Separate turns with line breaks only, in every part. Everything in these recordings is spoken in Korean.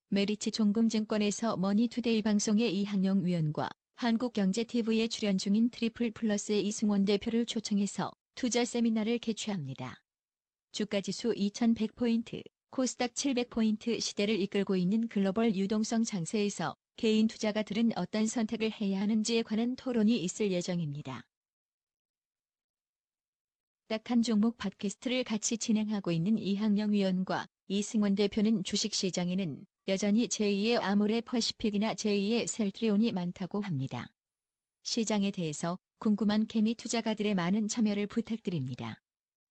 메리츠 종금증권에서 머니투데이 방송의 이항영 위원과 한국경제TV에 출연 중인 트리플 플러스의 이승원 대표를 초청해서 투자 세미나를 개최합니다. 주가지수 2100포인트, 코스닥 700포인트 시대를 이끌고 있는 글로벌 유동성 장세에서 개인 투자가들은 어떤 선택을 해야 하는지에 관한 토론이 있을 예정입니다. 딱 한 종목 팟캐스트를 같이 진행하고 있는 이항영 위원과 이승원 대표는 주식시장에는 여전히 제2의 아모레 퍼시픽이나 제2의 셀트리온이 많다고 합니다. 시장에 대해서 궁금한 개미 투자가들의 많은 참여를 부탁드립니다.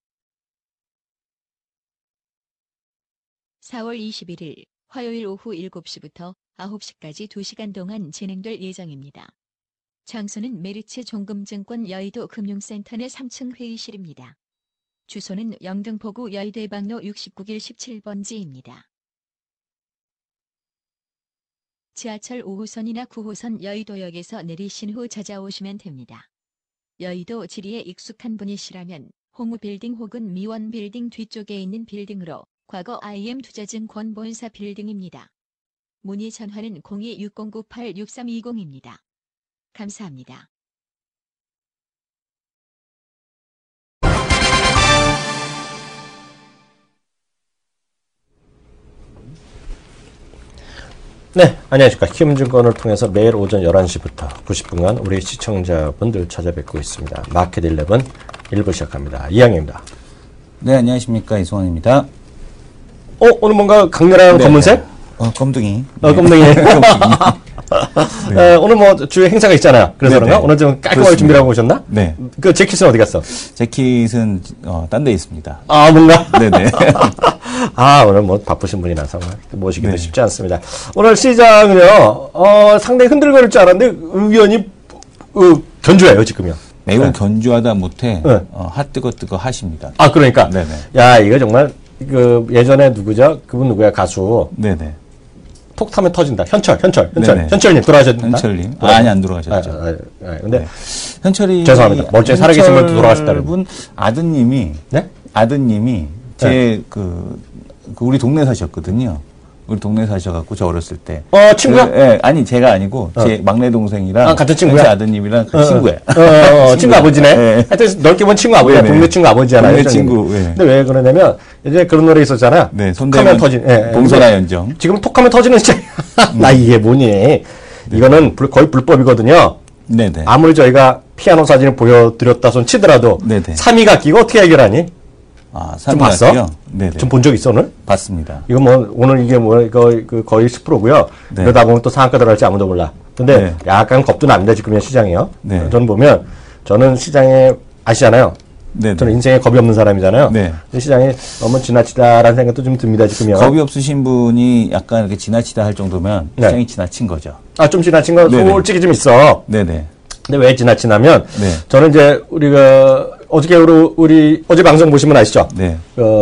4월 21일 화요일 오후 7시부터 9시까지 2시간 동안 진행될 예정입니다. 장소는 메리츠 종금증권 여의도 금융센터 내 3층 회의실입니다. 주소는 영등포구 여의대방로 69길 17번지입니다. 지하철 5호선이나 9호선 여의도역에서 내리신 후 찾아오시면 됩니다. 여의도 지리에 익숙한 분이시라면 홍우빌딩 혹은 미원빌딩 뒤쪽에 있는 빌딩으로 과거 IM투자증권 본사 빌딩입니다. 문의 전화는 02-6098-6320입니다. 감사합니다.
네, 안녕하십니까. 키움증권을 통해서 매일 오전 11시부터 90분간 우리 시청자분들 찾아뵙고 있습니다. 마켓 11 1부 시작합니다. 이항입니다.
네, 안녕하십니까. 이승원입니다.
오늘 뭔가 강렬한
네,
검은색?
검둥이.
검둥이.
네.
오늘 뭐 주요 행사가 있잖아요. 그래서
네,
그런가?
네.
오늘 좀 깔끔하게
그렇습니다.
준비를 하고 오셨나?
네.
그 재킷은 어디 갔어?
재킷은 딴 데 있습니다.
아, 뭔가?
네네.
오늘 뭐 바쁘신 분이라서 모시기도
네.
쉽지 않습니다. 오늘 시장은요, 상당히 흔들거릴 줄 알았는데 의견이 견조해요, 지금요.
매우
네.
견주하다 못해
네.
핫뜨거뜨거 하십니다.
아, 그러니까.
네네.
야, 이거 정말 예전에 누구죠? 그분 누구야? 가수.
네네.
톡 타면 터진다. 현철님
네네.
돌아가셨나?
현철님. 아니, 안 돌아가셨죠.
근데
네. 현철이.
죄송합니다. 멀쩡히 살아계신 분 돌아가셨다는
분 아드님이.
네?
아드님이 우리 동네 사셨거든요. 우리 동네 사셔갖고 저 어렸을 때.
친구야?
예, 아니 제가 아니고 제 막내 동생이랑
같은 친구야?
제 아드님이랑 친구야.
친구 아버지네.
네.
하여튼 넓게 보면 친구 아버지야.
네네.
동네 친구 아버지잖아요.
동네 친구. 네.
근데 왜 그러냐면 예전에 그런 노래 있었잖아요.
네,
톡하면 터진.
봉선화 연정.
지금 톡하면 터지는 시장. 나 이게 뭐니? 이거는 거의 불법이거든요.
네네.
아무리 저희가 피아노 사진을 보여드렸다 손 치더라도
네네.
3위가 끼고 어떻게 해결하니? 좀 봤어?
네네.
좀 본 적 있어 오늘?
봤습니다.
이거 뭐 오늘 이게 뭐 이거 거의 10%고요.
네.
그러다 보면 또 상한가 들어갈지 아무도 몰라. 근데
네.
약간 겁도 납니다 지금의 시장이요.
네.
저는 시장에 아시잖아요.
네네.
저는 인생에 겁이 없는 사람이잖아요.
네.
시장이 너무 지나치다라는 생각도 좀 듭니다 지금요.
겁이 없으신 분이 약간 이렇게 지나치다 할 정도면
네.
시장이 지나친 거죠.
좀 지나친 거
네네.
솔직히 좀 있어.
네네.
근데 왜 지나치냐면
네.
저는 이제 우리가 어저께 우리 어제 방송 보시면 아시죠?
네.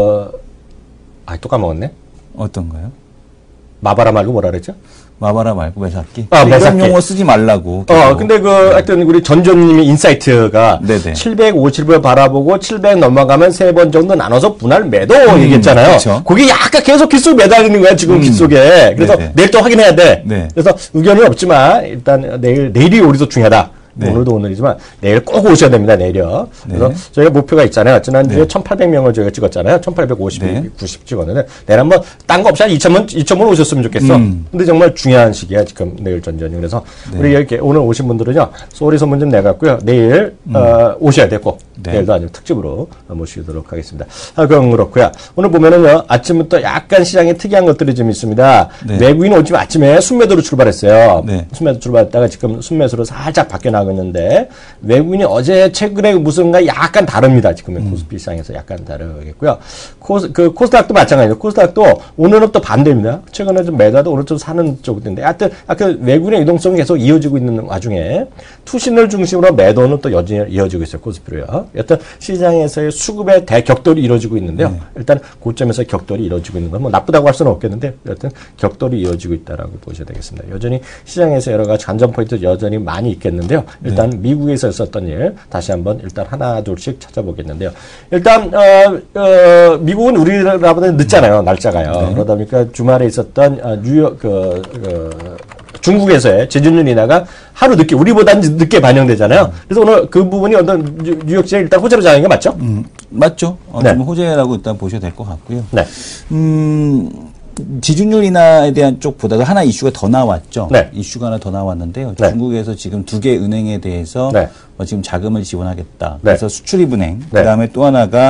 또 까먹었네.
어떤가요?
마바라 말고 뭐라 그랬죠?
마바라 말고 매사기.
매사기.
이런 용어 쓰지 말라고. 계속.
근데 하여튼 우리 전조님의 인사이트가
네네.
750을 바라보고 700 넘어가면 3번 정도 나눠서 분할 매도 얘기했잖아요.
그쵸.
그게 약간 계속 귓속 매달리는 거야, 지금 귓속에. 그래서
네네.
내일 또 확인해야 돼.
네.
그래서 의견은 없지만 일단 내일이 우리도 중요하다.
네.
오늘도 오늘이지만 내일 꼭 오셔야 됩니다, 내일요. 그래서
네.
저희가 목표가 있잖아요. 지난주에
네.
1,800명을 저희가 찍었잖아요. 1,850,
네.
90 찍었는데 내일 한번 딴 거 없이 한 2,000분 오셨으면 좋겠어. 근데 정말 중요한 시기야, 지금 내일 전전이. 그래서
네.
우리 이렇게 오늘 오신 분들은요, 소리 소문 좀 내갖고요. 내일 오셔야 되고
네.
내일도 아니면 특집으로 모시도록 하겠습니다. 그건 그렇고요. 오늘 보면은요, 아침부터 약간 시장에 특이한 것들이 좀 있습니다.
네.
외국인 오늘 아침에 순매도로 출발했어요.
네.
순매도 출발했다가 지금 순매수로 살짝 바뀌어 나가고 있는데 외국인이 어제 최근에 무슨가 약간 다릅니다. 지금 코스피 시장에서 약간 다르겠고요. 코스닥도 마찬가지예요. 코스닥도 오늘은 또 반대입니다. 최근에 좀 매도하다 오늘 좀 사는 쪽인데 하여튼 외국인의 이동성이 계속 이어지고 있는 와중에 투신을 중심으로 매도는 또 여전히 이어지고 있어요. 코스피로요. 여튼 시장에서의 수급의 대격돌이 이루어지고 있는데요.
네.
일단 고점에서 격돌이 이루어지고 있는 건 뭐 나쁘다고 할 수는 없겠는데 여튼 격돌이 이어지고 있다라고 보셔야 되겠습니다. 여전히 시장에서 여러 가지 관전 포인트 여전히 많이 있겠는데요. 일단 미국에서 있었던 일 다시 한번 일단 하나 둘씩 찾아보겠는데요. 일단 미국은 우리나라보다 늦잖아요. 날짜가요. 그러다 보니까 주말에 있었던 뉴욕 중국에서의 지진율 인하가 하루 늦게 우리보다는 늦게 반영되잖아요. 그래서 오늘 그 부분이 어떤 뉴욕시에 일단 호재로 작용한 게 맞죠?
맞죠.
네.
좀 호재라고 일단 보셔야 될 것 같고요.
네.
지준율 인하에 대한 쪽보다도 하나 이슈가 더 나왔죠.
네.
이슈가 하나 더 나왔는데요.
네.
중국에서 지금 2개 은행에 대해서
네.
지금 자금을 지원하겠다.
네.
그래서 수출입은행,
네.
그다음에 또 하나가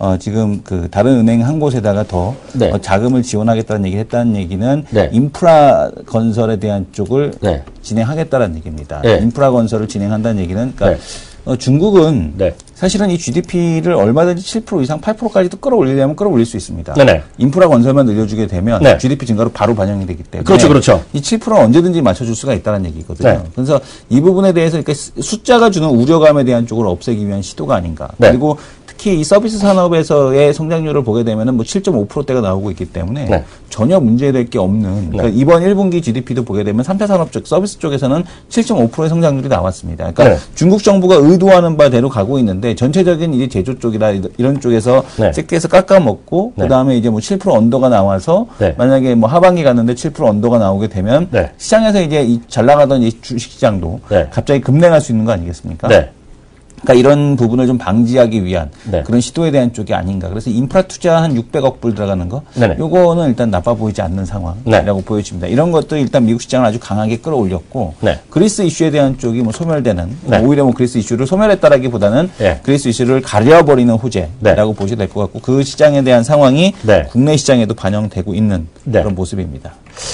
지금 그 다른 은행 한 곳에다가 더
네.
자금을 지원하겠다는 얘기를 했다는 얘기는
네.
인프라 건설에 대한 쪽을
네.
진행하겠다는 얘기입니다.
네.
인프라 건설을 진행한다는 얘기는 그러니까
네.
중국은
네.
사실은 이 GDP를 얼마든지 7% 이상 8%까지도 끌어올리려면 끌어올릴 수 있습니다.
네네.
인프라 건설만 늘려주게 되면
네.
GDP 증가로 바로 반영이 되기 때문에
그렇죠, 그렇죠.
이 7%는 언제든지 맞춰줄 수가 있다는 얘기거든요.
네.
그래서 이 부분에 대해서 이렇게 숫자가 주는 우려감에 대한 쪽을 없애기 위한 시도가 아닌가.
네.
그리고 특히 이 서비스 산업에서의 성장률을 보게 되면은 뭐 7.5%대가 나오고 있기 때문에
네.
전혀 문제될 게 없는 그러니까 이번 1분기 GDP도 보게 되면 3차 산업 쪽 서비스 쪽에서는 7.5%의 성장률이 나왔습니다. 그러니까
네.
중국 정부가 의도하는 바대로 가고 있는데 전체적인 이제 제조 쪽이나 이런 쪽에서
네.
섹터에서 깎아먹고
네.
그다음에 이제 뭐 7% 언더가 나와서
네.
만약에 뭐 하반기 갔는데 7% 언더가 나오게 되면
네.
시장에서 이제 잘 나가던 이 주식 시장도
네.
갑자기 급냉할 수 있는 거 아니겠습니까?
네.
그러니까 이런 부분을 좀 방지하기 위한
네.
그런 시도에 대한 쪽이 아닌가. 그래서 인프라 투자 한 600억 불 들어가는 거,
네네.
요거는 일단 나빠 보이지 않는 상황이라고
네.
보여집니다. 이런 것도 일단 미국 시장을 아주 강하게 끌어올렸고,
네.
그리스 이슈에 대한 쪽이 뭐 소멸되는,
네.
오히려 뭐 그리스 이슈를 소멸했다라기보다는
네.
그리스 이슈를 가려버리는 호재라고
네.
보셔야 될 것 같고, 그 시장에 대한 상황이
네.
국내 시장에도 반영되고 있는
네.
그런 모습입니다.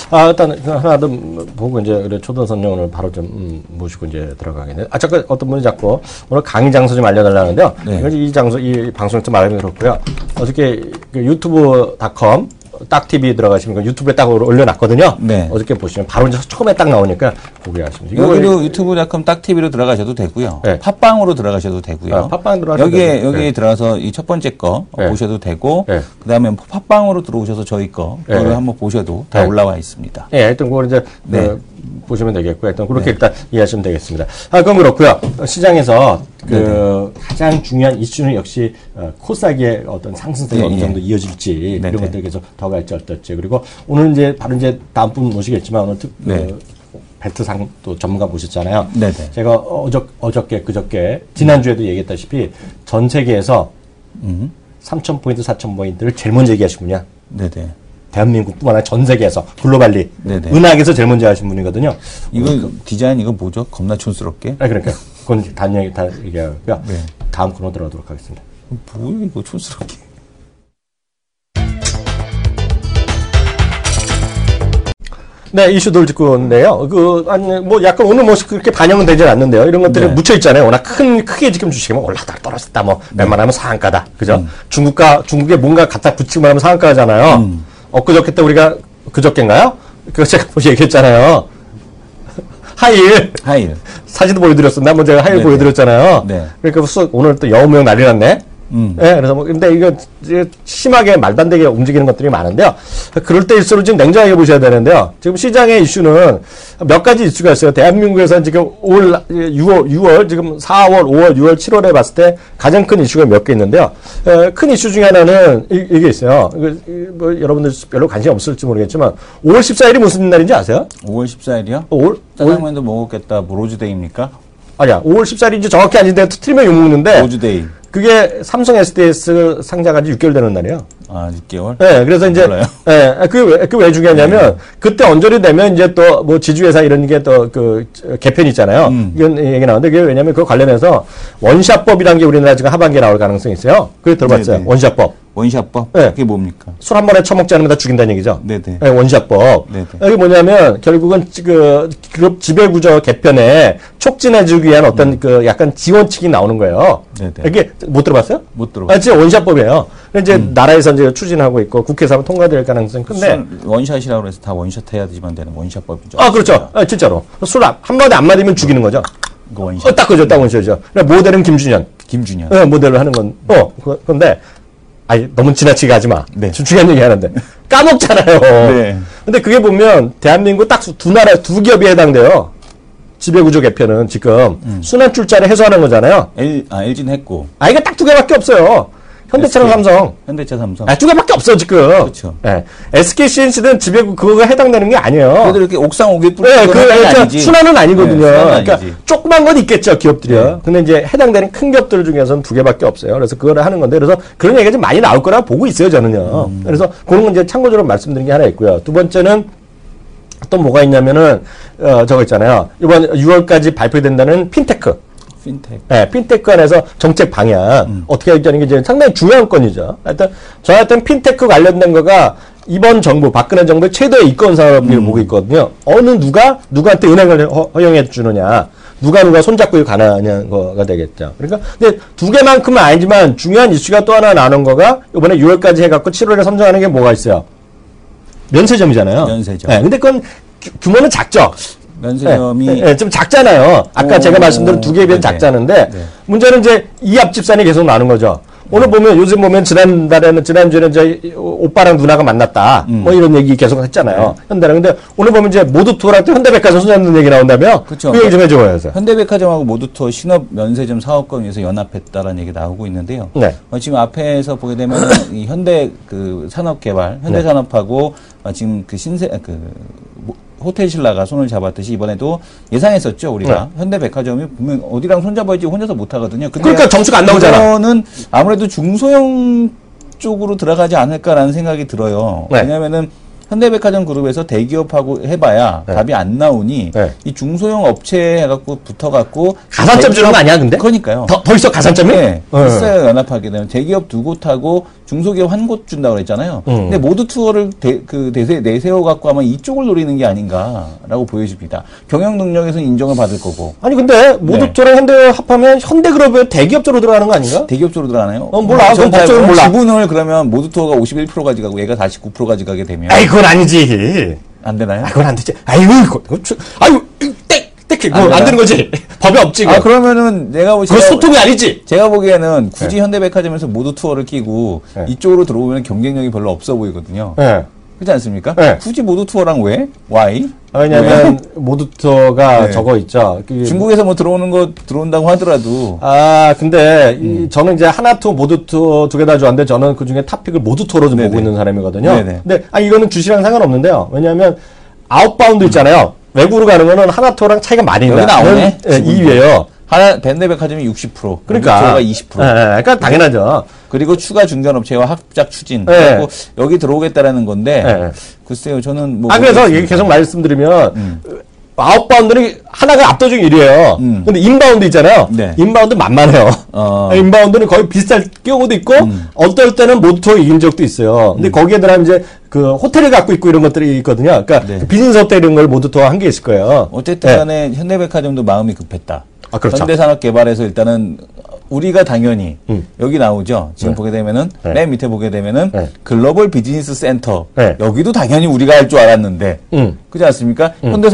일단 하나 더 보고 이제 그래 초대선녀 오늘 바로 좀 모시고 이제 들어가겠네요. 잠깐 어떤 분이 자꾸 오늘 강의 장소 좀 알려달라는데요.
네.
이 장소 이 방송 좀 말하면 그렇고요. 어저께 그 유튜브.com 딱 TV 들어가시면 유튜브에 딱 올려놨거든요.
네.
어저께 보시면 바로 이제 처음에 딱 나오니까 보게 하시면 돼요.
여기도 유튜브.com 딱 TV로 들어가셔도 되고요.
네.
팟빵으로 들어가셔도 되고요.
팟빵 들어가셔도
여기에
되고.
여기에 들어가서 이 첫 번째 거
네.
보셔도 되고,
네.
그다음에 팟빵으로 들어오셔서 저희 거 그걸
네.
한번 보셔도 다
네.
올라와 있습니다.
예, 하여튼 그걸 이제
네.
보시면 되겠고요. 하여튼 그렇게
네.
일단 이해하시면 되겠습니다. 그럼 그렇고요. 시장에서
네네.
가장 중요한 이슈는 역시 코스닥의 어떤 상승세가
예,
어느
예.
정도 이어질지
네네.
이런 것들 계속 더 갈지 어떨지 그리고 오늘 이제 바로 이제 다음 분 모시겠지만 오늘
네.
벨트상 또 전문가 모셨잖아요.
네네.
제가 어저께 그저께 지난주에도 얘기했다시피 전 세계에서 3,000포인트, 4,000포인트를 제일 먼저 얘기하신 분이야.
네네.
대한민국뿐만 아니라 전 세계에서 글로벌리
네네.
은하계에서 제일 먼저 하신 분이거든요.
이거 디자인 이거 뭐죠? 겁나 촌스럽게.
그러니까 그건 다 얘기하고요.
네.
다음 코너 들어가도록 하겠습니다.
뭐야 이거 촌스럽게.
네, 이슈들 짚고 있는데요. 약간 오늘 그렇게 반영은 되질 않는데요. 이런 것들이
네.
묻혀 있잖아요. 워낙 크게 지금 주식이면 올랐다 떨어졌다 웬만하면 상한가다. 그죠? 중국에 뭔가 갖다 붙이기만 하면 상한가잖아요. 엊그저께 때 우리가 그저께인가요? 그거 제가 얘기했잖아요. 하일. 사진도 보여드렸었나? 한번 제가 하일
네네.
보여드렸잖아요.
네.
그러니까 오늘 또 여우명 난리 났네. 예, 그래서 근데 이거 이제 심하게 말도 안 되게 움직이는 것들이 많은데요. 그럴 때일수록 좀 냉정하게 보셔야 되는데요. 지금 시장의 이슈는 몇 가지 이슈가 있어요. 대한민국에서 지금 올 6월, 지금 4월, 5월, 6월, 7월에 봤을 때 가장 큰 이슈가 몇 개 있는데요. 큰 이슈 중에 하나는 이게 있어요. 뭐 여러분들 별로 관심 없을지 모르겠지만 5월 14일이 무슨 날인지 아세요?
5월 14일이요?
5월?
짜장면도 먹었겠다. 뭐 로즈데이입니까?
아니야. 5월 14일인지 정확히 아닌데 틀리면 욕먹는데.
로즈데이.
그게 삼성 SDS 상장한 지 6개월 되는 날이에요.
아, 6개월?
네, 그래서 이제,
몰라요.
그게 왜 중요하냐면, 그때 언저리 되면 이제 또, 뭐, 지주회사 이런 게 또, 개편이 있잖아요. 이런 얘기 나오는데, 그게 왜냐면 그거 관련해서 원샷법이라는 게 우리나라 지금 하반기에 나올 가능성이 있어요. 그게 들어봤어요.
네네.
원샷법.
원샷법?
네.
그게 뭡니까?
술 한 번에 처먹지 않으면 다 죽인다는 얘기죠.
네네.
네, 원샷법.
네네.
이게 뭐냐면, 결국은 기업 지배구조 개편에 촉진해주기 위한 어떤 약간 지원책이 나오는 거예요.
네네.
이게 못 들어봤어요?
못 들어봤어요.
진짜 원샷법이에요. 이제 나라에서 이제 추진하고 있고 국회에서 하면 통과될 가능성이 큰데.
원샷이라고 해서 다 원샷 해야지만 되는 원샷법이죠.
그렇죠. 진짜로. 술 한 번에 안 맞으면 죽이는 거죠.
그 원샷.
딱 그죠. 딱 원샷이죠. 모델은 김준현.
김준현.
모델을 하는 건. 그런데, 너무 지나치게 하지 마.
네.
중요한 얘기 하는데. 까먹잖아요.
네.
근데 그게 보면 대한민국 딱 두 기업이 해당돼요. 지배구조 개편은 지금 순환출자를 해소하는 거잖아요.
LG는 했고.
이거 딱 두 개밖에 없어요. 현대차랑 삼성.
현대차, 삼성.
두 개밖에 없어, 지금.
그렇죠.
예. SK CNC는 지배구 그거가 해당되는 게 아니에요.
그래도 이렇게 옥상 오기 뿌리
순환은 아니거든요.
네, 순환은
그러니까
아니지.
조그만 건 있겠죠, 기업들이요.
네.
근데 이제 해당되는 큰 기업들 중에서는 두 개밖에 없어요. 그래서 그거를 하는 건데, 그래서 그런 얘기가 좀 많이 나올 거라 보고 있어요, 저는요. 그래서 그런 건 이제 참고적으로 말씀드린 게 하나 있고요. 두 번째는 또 뭐가 있냐면은, 저거 있잖아요. 이번 6월까지 발표된다는 핀테크.
핀텍.
네, 핀테크 안에서 정책 방향 어떻게 하자는 게 이제 상당히 중요한 건이죠. 하여튼 저한테는 핀테크 관련된 거가 이번 정부 박근혜 정부의 최대의 이권 사업을 보고 있거든요. 어느 누구한테 은행을 허용해 주느냐, 누가 손잡고 가느냐는 거가 되겠죠. 그러니까 근데 두 개만큼은 아니지만 중요한 이슈가 또 하나 나오는 거가 이번에 6월까지 해갖고 7월에 선정하는 게 뭐가 있어요? 면세점이잖아요.
면세점.
네, 근데 그건 규모는 작죠.
면세점이
좀 작잖아요. 아까 제가 말씀드린 두 개에 비해 작잖은데 문제는 이제 이 앞집산이 계속 나는 거죠. 오늘 보면 요즘 보면 지난주에는 이제 오빠랑 누나가 만났다. 뭐 이런 얘기 계속 했잖아요. 현대랑. 근데 오늘 보면 이제 모두투어랑 또 현대백화점 손잡는 얘기 나온다며?
그쵸.
그 얘기 좀 해줘요.
현대백화점하고 모두투어 신업 면세점 사업권 위해서 연합했다라는 얘기 나오고 있는데요.
네.
지금 앞에서 보게 되면 이 현대 그 산업개발, 현대산업하고 지금 그 호텔 신라가 손을 잡았듯이 이번에도 예상했었죠, 우리가. 현대백화점이 보면 어디랑 손잡아야지 혼자서 못 하거든요. 근데
그러니까 점수가 안 나오잖아.
이거는 아무래도 중소형 쪽으로 들어가지 않을까라는 생각이 들어요.
네.
왜냐면은 현대백화점 그룹에서 대기업하고 해봐야 답이 안 나오니 이 중소형 업체 해갖고 붙어갖고
가산점 주는 거 아니야, 근데?
그러니까요.
더 있어, 가산점이?
네. 있어요, 연합하게 되면. 대기업 두 곳하고 중소기업 한 곳 준다고 그랬잖아요. 근데 모두 투어를 내세워갖고 아마 이쪽을 노리는 게 아닌가라고 보여집니다. 경영 능력에서는 인정을 받을 거고.
아니, 근데 모두투어랑 현대 합하면 현대그룹의 대기업 쪽으로 들어가는 거 아닌가?
대기업 쪽으로 들어가나요?
몰라. 그건 법적으로 몰라.
지분을 그러면 모두 투어가 51% 가져가고 얘가 49% 가져가게 되면.
그건 아니지.
안 되나요?
그건 안 되지. 안 되는 거지. 법에 없지.
그러면은
그거 소통이 아니지.
제가 보기에는 굳이 현대백화점에서 모두 투어를 끼고 이쪽으로 들어오면 경쟁력이 별로 없어 보이거든요. 그렇지 않습니까? 굳이 모두 투어랑 왜? Why?
왜냐면 모두투어가 저거 있죠.
중국에서 뭐 들어온다고 하더라도.
근데 저는 이제 하나투어, 모두투어 두 개 다 좋아하는데 저는 그 중에 탑픽을 모두투어로 좀 보고 있는 사람이거든요. 근데 근데 이거는 주식이랑 상관없는데요. 왜냐하면 아웃바운드 있잖아요. 외국으로 가는 거는 하나투어랑 차이가 많이 나요.
여기 나오네.
2위예요.
현대백화점이 60%,
그러니까
모두투어가 20%.
그러니까 당연하죠.
그리고 추가 중견업체와 합작 추진. 그리고 여기 들어오겠다라는 건데. 글쎄요, 저는 뭐.
그래서 얘기 계속 말씀드리면 아웃바운드는 하나가 압도적 1위예요. 근데 인바운드 있잖아요. 인바운드 만만해요. 인바운드는 거의 비슷할 경우도 있고 어떨 때는 모두투어 이긴 적도 있어요. 근데 거기에 들어가면 이제 그 호텔을 갖고 있고 이런 것들이 있거든요. 그러니까 그 비즈니스 호텔 이런 걸 모두투어 한 게 있을 거예요.
어쨌든 간에 현대백화점도 마음이 급했다.
그렇죠.
현대산업개발에서 일단은 우리가 당연히 여기 나오죠. 지금 보게 되면은 맨 밑에 보게 되면은 글로벌 비즈니스 센터 여기도 당연히 우리가 할 줄 알았는데 그렇지 않습니까?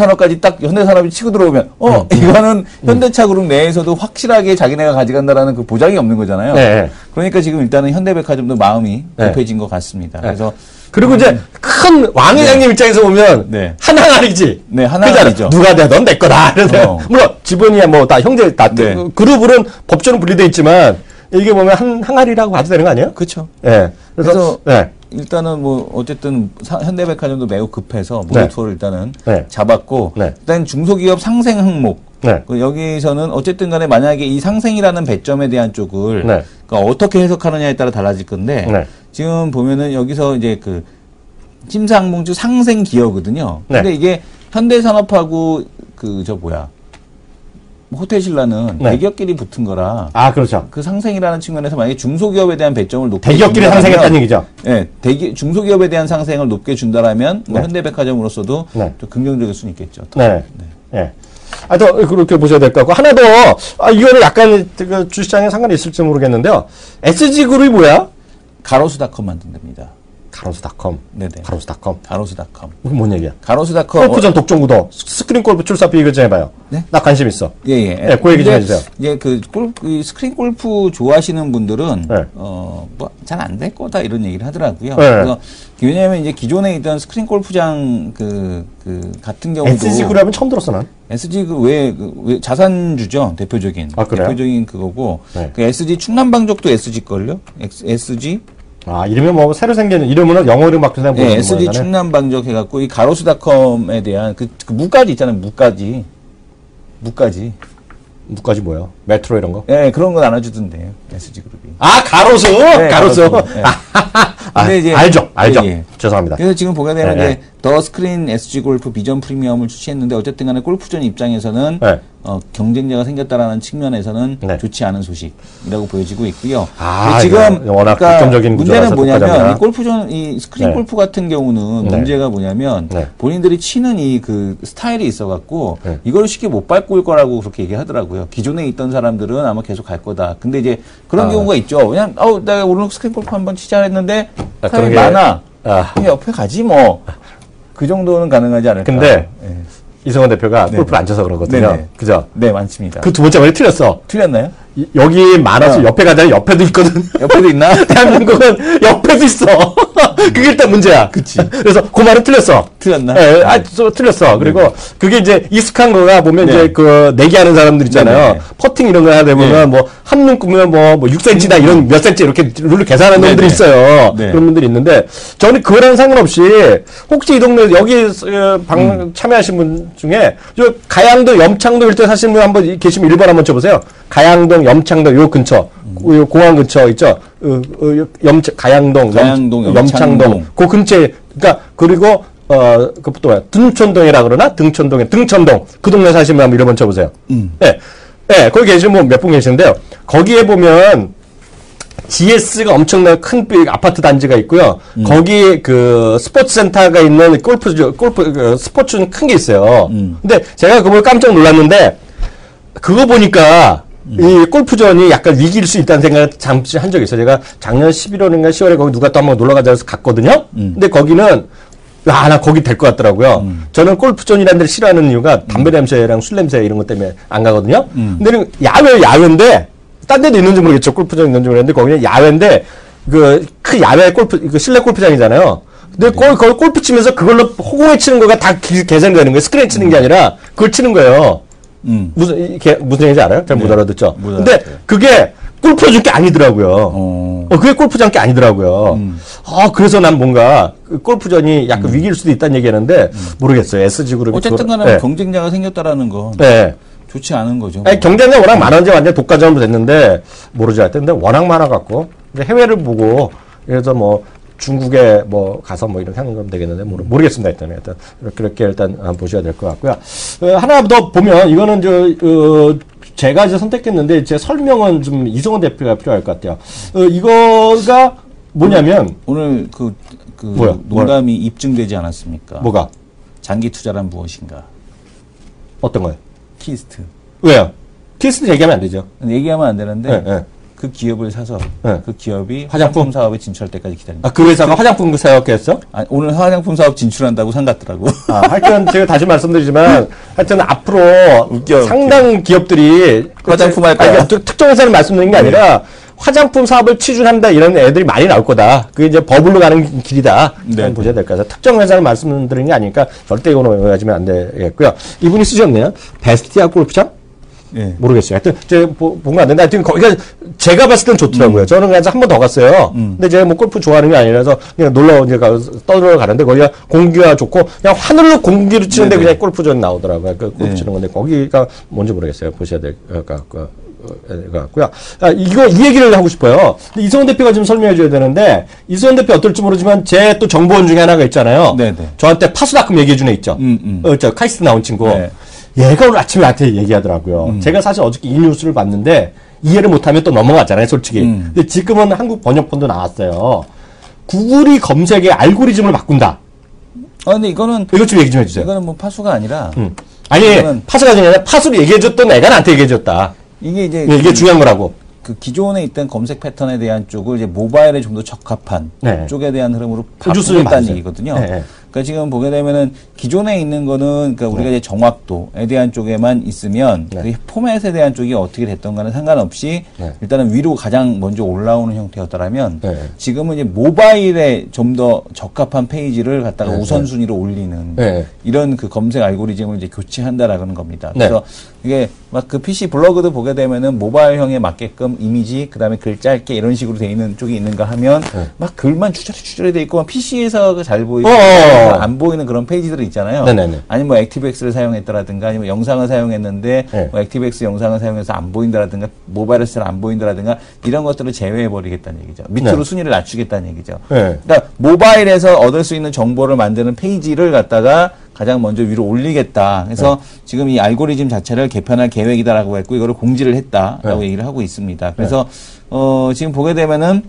현대산업이 치고 들어오면 이거는 현대차그룹 내에서도 확실하게 자기네가 가져간다라는 그 보장이 없는 거잖아요. 그러니까 지금 일단은 현대백화점도 마음이 급해진 것 같습니다.
그리고 이제 큰 왕회장님 입장에서 보면 한 항아리지.
한 항아리죠.
누가 돼? 넌 내 거다. 이러세요. 물론 지분이야 뭐 다 형제 다 그룹은 법적으로 분리돼 있지만 이게 보면 한 항아리라고 봐도 되는 거 아니에요?
그렇죠.
그래서
일단은 뭐 어쨌든 현대백화점도 매우 급해서 모두투어를 일단은 잡았고 일단 중소기업 상생 항목 여기서는 어쨌든 간에 만약에 이 상생이라는 배점에 대한 쪽을 그러니까 어떻게 해석하느냐에 따라 달라질 건데 지금 보면은 여기서 이제 그 심사항목주 상생 기여거든요. 근데 이게 현대산업하고 호텔신라는 대기업끼리 붙은 거라.
그렇죠.
그 상생이라는 측면에서 만약에 중소기업에 대한 배점을 높게
대기업끼리 상생했다는 얘기죠.
중소기업에 대한 상생을 높게 준다라면 뭐 현대백화점으로서도 좀 긍정적일 수는 있겠죠.
더 그렇게 보셔야 될 것 같고 하나 더 이거는 약간 그 주시장에 상관이 있을지 모르겠는데요. SG그룹이 뭐야?
가로수닷컴 만든답니다.
가로수닷컴.
네네.
가로수닷컴.
가로수닷컴.
그게 뭔 얘기야?
가로수닷컴.
골프전 독점구도 스크린 골프 출사 비교 좀 해봐요.
네?
나 관심 있어.
예, 예.
네, 그 얘기 좀 해주세요.
예, 이 스크린 골프 좋아하시는 분들은,
네.
잘 안 될 거다 이런 얘기를 하더라고요.
네.
그래서, 왜냐면 이제 기존에 있던 스크린 골프장 같은 경우도.
SG 그룹은 처음 들었어, 난.
SG 왜 자산주죠, 대표적인.
아, 그래요?
대표적인 그거고.
네.
그 SG 충남방적도 SG걸요? SG?
아, 이름이 뭐, 새로 생긴, 이름은 영어 이름 바뀌어서
네, SG 충남방적 해갖고, 이 가로수닷컴에 대한 그 무까지 있잖아요, 무까지.
무까지 뭐예요? 메트로 이런 거?
예, 그런 건 안 해주던데요, SG그룹이.
아, 가로수!
네,
가로수!
가로수. 네.
근데
이제
알죠.
예, 예.
죄송합니다.
그래서 지금 보게 되면
네,
이제 더 스크린 SG 골프 비전 프리미엄을 출시했는데 어쨌든 간에 골프전 입장에서는
네.
경쟁자가 생겼다라는 측면에서는
네.
좋지 않은 소식이라고 보여지고 있고요.
아,
지금
워낙 극점적인
문제는
구조라서
뭐냐면
독과점이라.
이 골프전 이 스크린
네.
골프 같은 경우는
네.
문제가 뭐냐면
네.
본인들이 치는 이 그 스타일이 있어갖고
네.
이걸 쉽게 못 밟고 올 거라고 그렇게 얘기하더라고요. 기존에 있던 사람들은 아마 계속 갈 거다. 근데 이제 그런 경우가 있죠. 그냥 내가 오늘 스크린 골프 한번 치자 했는데
그런 게-
많아.
아.
그냥 옆에 가지 뭐. 그 정도는 가능하지 않을까.
근데
예.
이성원 대표가
네네.
골프를 안 쳐서 그러거든요.
네네.
그죠?
네, 많습니다.
그 두 번째 말이 틀렸어.
틀렸나요?
여기 많아서
어.
옆에 가자 옆에도 있거든.
옆에도 있나?
대한민국은 옆에도 있어. 그게 일단 문제야.
그치.
그래서 그 말은 틀렸어.
틀렸나?
예, 틀렸어. 그리고 그게 이제 익숙한 거가 보면
네.
이제 그 내기하는 사람들 있잖아요.
네네.
퍼팅 이런 거 하다 보면
네.
뭐 한눈 꾸면 뭐 6cm다 이런 몇 cm 이렇게 룰을 계산하는
네네.
놈들이 있어요.
네.
그런 분들이 있는데 저는 그거랑 상관없이 혹시 이 동네 여기 참여하신 분 중에 저 가양동 염창동 일대 사시는 분 한번 계시면 1번 한번 쳐보세요. 가양동 염창동 요 근처 요 공항 근처 있죠. 가양동 염창동 그 근처에 그러니까 그리고 그것도 뭐야 등촌동이라 그러나 등촌동 그 동네 사시면 한번 1번 쳐보세요. 예, 예, 거기 계시는 분 몇 분 계시는데요. 거기에 보면 GS가 엄청나게 큰 아파트 단지가 있고요. 거기 그 스포츠 센터가 있는 골프 스포츠는 큰 게 있어요. 근데 제가 그걸 깜짝 놀랐는데 그거 보니까 이 골프전이 약간 위기일 수 있다는 생각을 잠시 한 적이 있어요. 제가 작년 11월인가 10월에 거기 누가 또 한번 놀러 가자 해서 갔거든요. 근데 거기는 나 거기 될 것 같더라고요. 저는 골프존이라는 데를 싫어하는 이유가 담배 냄새랑 술 냄새 이런 것 때문에 안 가거든요. 근데 야외인데, 딴 데도 있는지 모르겠죠. 골프존 있는지 모르겠는데, 거기는 야외인데, 큰 야외 실내 골프장이잖아요. 근데 거기 골프 치면서 그걸로 호공에 치는 거가 다 계산이 되는 거예요. 스크린 치는 게 아니라, 그걸 치는 거예요. 무슨 얘기인지 알아요? 잘 못 알아듣죠? 근데 그게 골프장 게 아니더라고요. 그게 골프장 게 아니더라고요. 그래서 난 뭔가 골프전이 약간 위기일 수도 있다는 얘기하는데 모르겠어요. SG그룹이.
어쨌든 간에 경쟁자가 생겼다라는 건 좋지 않은 거죠.
아니, 경쟁자 워낙 많은지 완전 독과점으로 됐는데 모르지 하여튼 근데 워낙 많아갖고 해외를 보고 그래서 뭐 중국에 뭐 가서 뭐 이렇게 하는 건 되겠는데 모르겠습니다. 일단 그렇게 일단 보셔야 될 것 같고요. 하나 더 보면 이거는 제가 이제 선택했는데 제 설명은 좀 이성원 대표가 필요할 것 같아요. 이거가 뭐냐면
오늘
뭐야?
농담이 입증되지 않았습니까?
뭐가?
장기 투자란 무엇인가?
어떤 거요?
키스트.
왜요? 키스트 얘기하면 안 되죠.
얘기하면 안 되는데
네.
그 기업을 사서 그 기업이
화장품
사업에 진출할 때까지 기다립니다.
그 회사가 화장품 사업했어?
오늘 화장품 사업 진출한다고 상 같더라고.
하여튼 제가 다시 말씀드리지만 하여튼 앞으로 상당 기업들이
화장품 할 거야.
특정 회사를 말씀드리는 게 아니라 화장품 사업을 취준한다 이런 애들이 많이 나올 거다. 그게 이제 버블로 가는 길이다.
네.
보셔야 될 거라서 특정 회사를 말씀드리는 게 아니니까 절대 이거는 오해하시면 안 되겠고요. 이분이 쓰셨네요. 베스티아 골프장?
네.
모르겠어요. 하여튼 제가 본 거 안 되는데 하여튼 거기가 제가 봤을 땐 좋더라고요. 저는 그냥 한 번 더 갔어요. 근데 제가 뭐 골프 좋아하는 게 아니라서 그냥 놀러 이제 떠들어 가는데 거기가 공기가 좋고 그냥 하늘로 공기를 치는데
네네.
그냥 골프전 나오더라고요. 골프 치는 건데 거기가 뭔지 모르겠어요. 보셔야 될 것 같고요. 이 얘기를 하고 싶어요. 근데 이성원 대표가 좀 설명해 줘야 되는데 이성원 대표 어떨지 모르지만 제 또 정보원 중에 하나가 있잖아요.
네네.
저한테 파수닷컴 얘기해 준 애 있죠. 저 카이스트 나온 친구.
네.
얘가 오늘 아침에 나한테 얘기하더라고요. 제가 사실 어저께 이 뉴스를 봤는데 이해를 못하면 또 넘어가잖아요, 솔직히. 근데 지금은 한국 번역본도 나왔어요. 구글이 검색의 알고리즘을 바꾼다.
근데 이거는
이것 좀 얘기 좀 해주세요.
이거는 뭐 파수가 아니라
아니
이거는
파수가 아니라 파수를 얘기해줬던 애가 나한테 얘기해줬다.
이게 이제
이게 중요한 거라고.
그 기존에 있던 검색 패턴에 대한 쪽을 이제 모바일에 좀 더 적합한
네.
쪽에 대한 흐름으로 바꾸겠다는 얘기거든요. 네. 그러니까 지금 보게 되면은 기존에 있는 거는 그러니까 우리가 이제 정확도에 대한 쪽에만 있으면 그 포맷에 대한 쪽이 어떻게 됐던가는 상관없이 일단은 위로 가장 먼저 올라오는 형태였더라면 지금은 이제 모바일에 좀 더 적합한 페이지를 갖다가 우선순위로 올리는 이런 그 검색 알고리즘을 이제 교체한다라는 겁니다. 그래서 이게 막 그 PC 블로그도 보게 되면은 모바일형에 맞게끔 이미지 그다음에 글 짧게 이런 식으로 돼 있는 쪽이 있는가 하면 막 글만 추저리 돼 있고 막 PC에서 잘 보이고 안 보이는 그런 페이지들이 있잖아요. 아니면 뭐 액티브엑스를 사용했다라든가 아니면 영상을 사용했는데 뭐 액티브엑스 영상을 사용해서 안 보인다라든가 모바일에서 잘 안 보인다라든가 이런 것들을 제외해 버리겠다는 얘기죠. 밑으로 순위를 낮추겠다는 얘기죠. 그러니까 모바일에서 얻을 수 있는 정보를 만드는 페이지를 갖다가 가장 먼저 위로 올리겠다. 그래서 지금 이 알고리즘 자체를 개편할 계획이다라고 했고 이거를 공지를 했다라고 얘기를 하고 있습니다. 그래서 지금 보게 되면은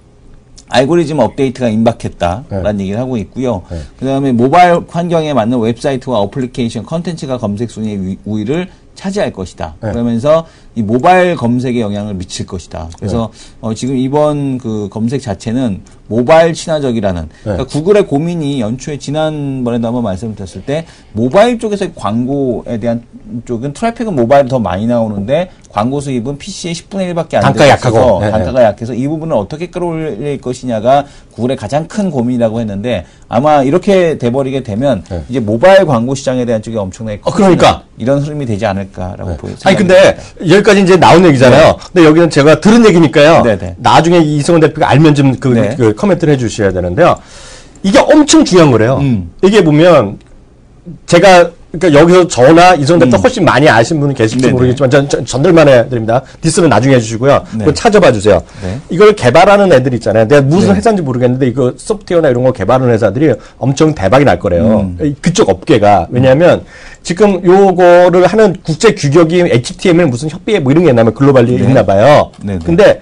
알고리즘 업데이트가 임박했다라는 얘기를 하고 있고요. 그다음에 모바일 환경에 맞는 웹사이트와 어플리케이션 컨텐츠가 검색 순위의 우위를 차지할 것이다. 그러면서 이 모바일 검색에 영향을 미칠 것이다. 그래서 지금 이번 그 검색 자체는 모바일 친화적이라는 그러니까 구글의 고민이 연초에 지난번에도 한번 말씀드렸을 때 모바일 쪽에서의 광고에 대한 쪽은 트래픽은 모바일이 더 많이 나오는데 광고 수입은 PC의 10분의 1밖에 안
단가 약하고
단가가 약해서 이 부분을 어떻게 끌어올릴 것이냐가 구글의 가장 큰 고민이라고 했는데 아마 이렇게 돼버리게 되면 이제 모바일 광고 시장에 대한 쪽이 엄청나게
그러니까
이런 흐름이 되지 않을까라고 보여요.
아니 근데 여기까지 이제 나온 얘기잖아요. 근데 여기는 제가 들은 얘기니까요. 나중에 이승원 대표가 알면 좀 그 코멘트를 해주셔야 되는데요. 이게 엄청 중요한 거래요. 이게 보면 제가 그러니까 여기서 저나 이승원 대표 훨씬 많이 아시는 분은 계실지 모르겠지만 전들만 해드립니다. 디스는 나중에 해주시고요. 그거 찾아봐 주세요. 이걸 개발하는 애들 있잖아요. 내가 무슨 회사인지 모르겠는데 이거 소프트웨어나 이런 거 개발하는 회사들이 엄청 대박이 날 거래요. 그쪽 업계가. 왜냐하면 지금 요거를 하는 국제 규격이 HTML 무슨 협의회 뭐 이런 게 있나 글로벌리 있나 봐요. 근데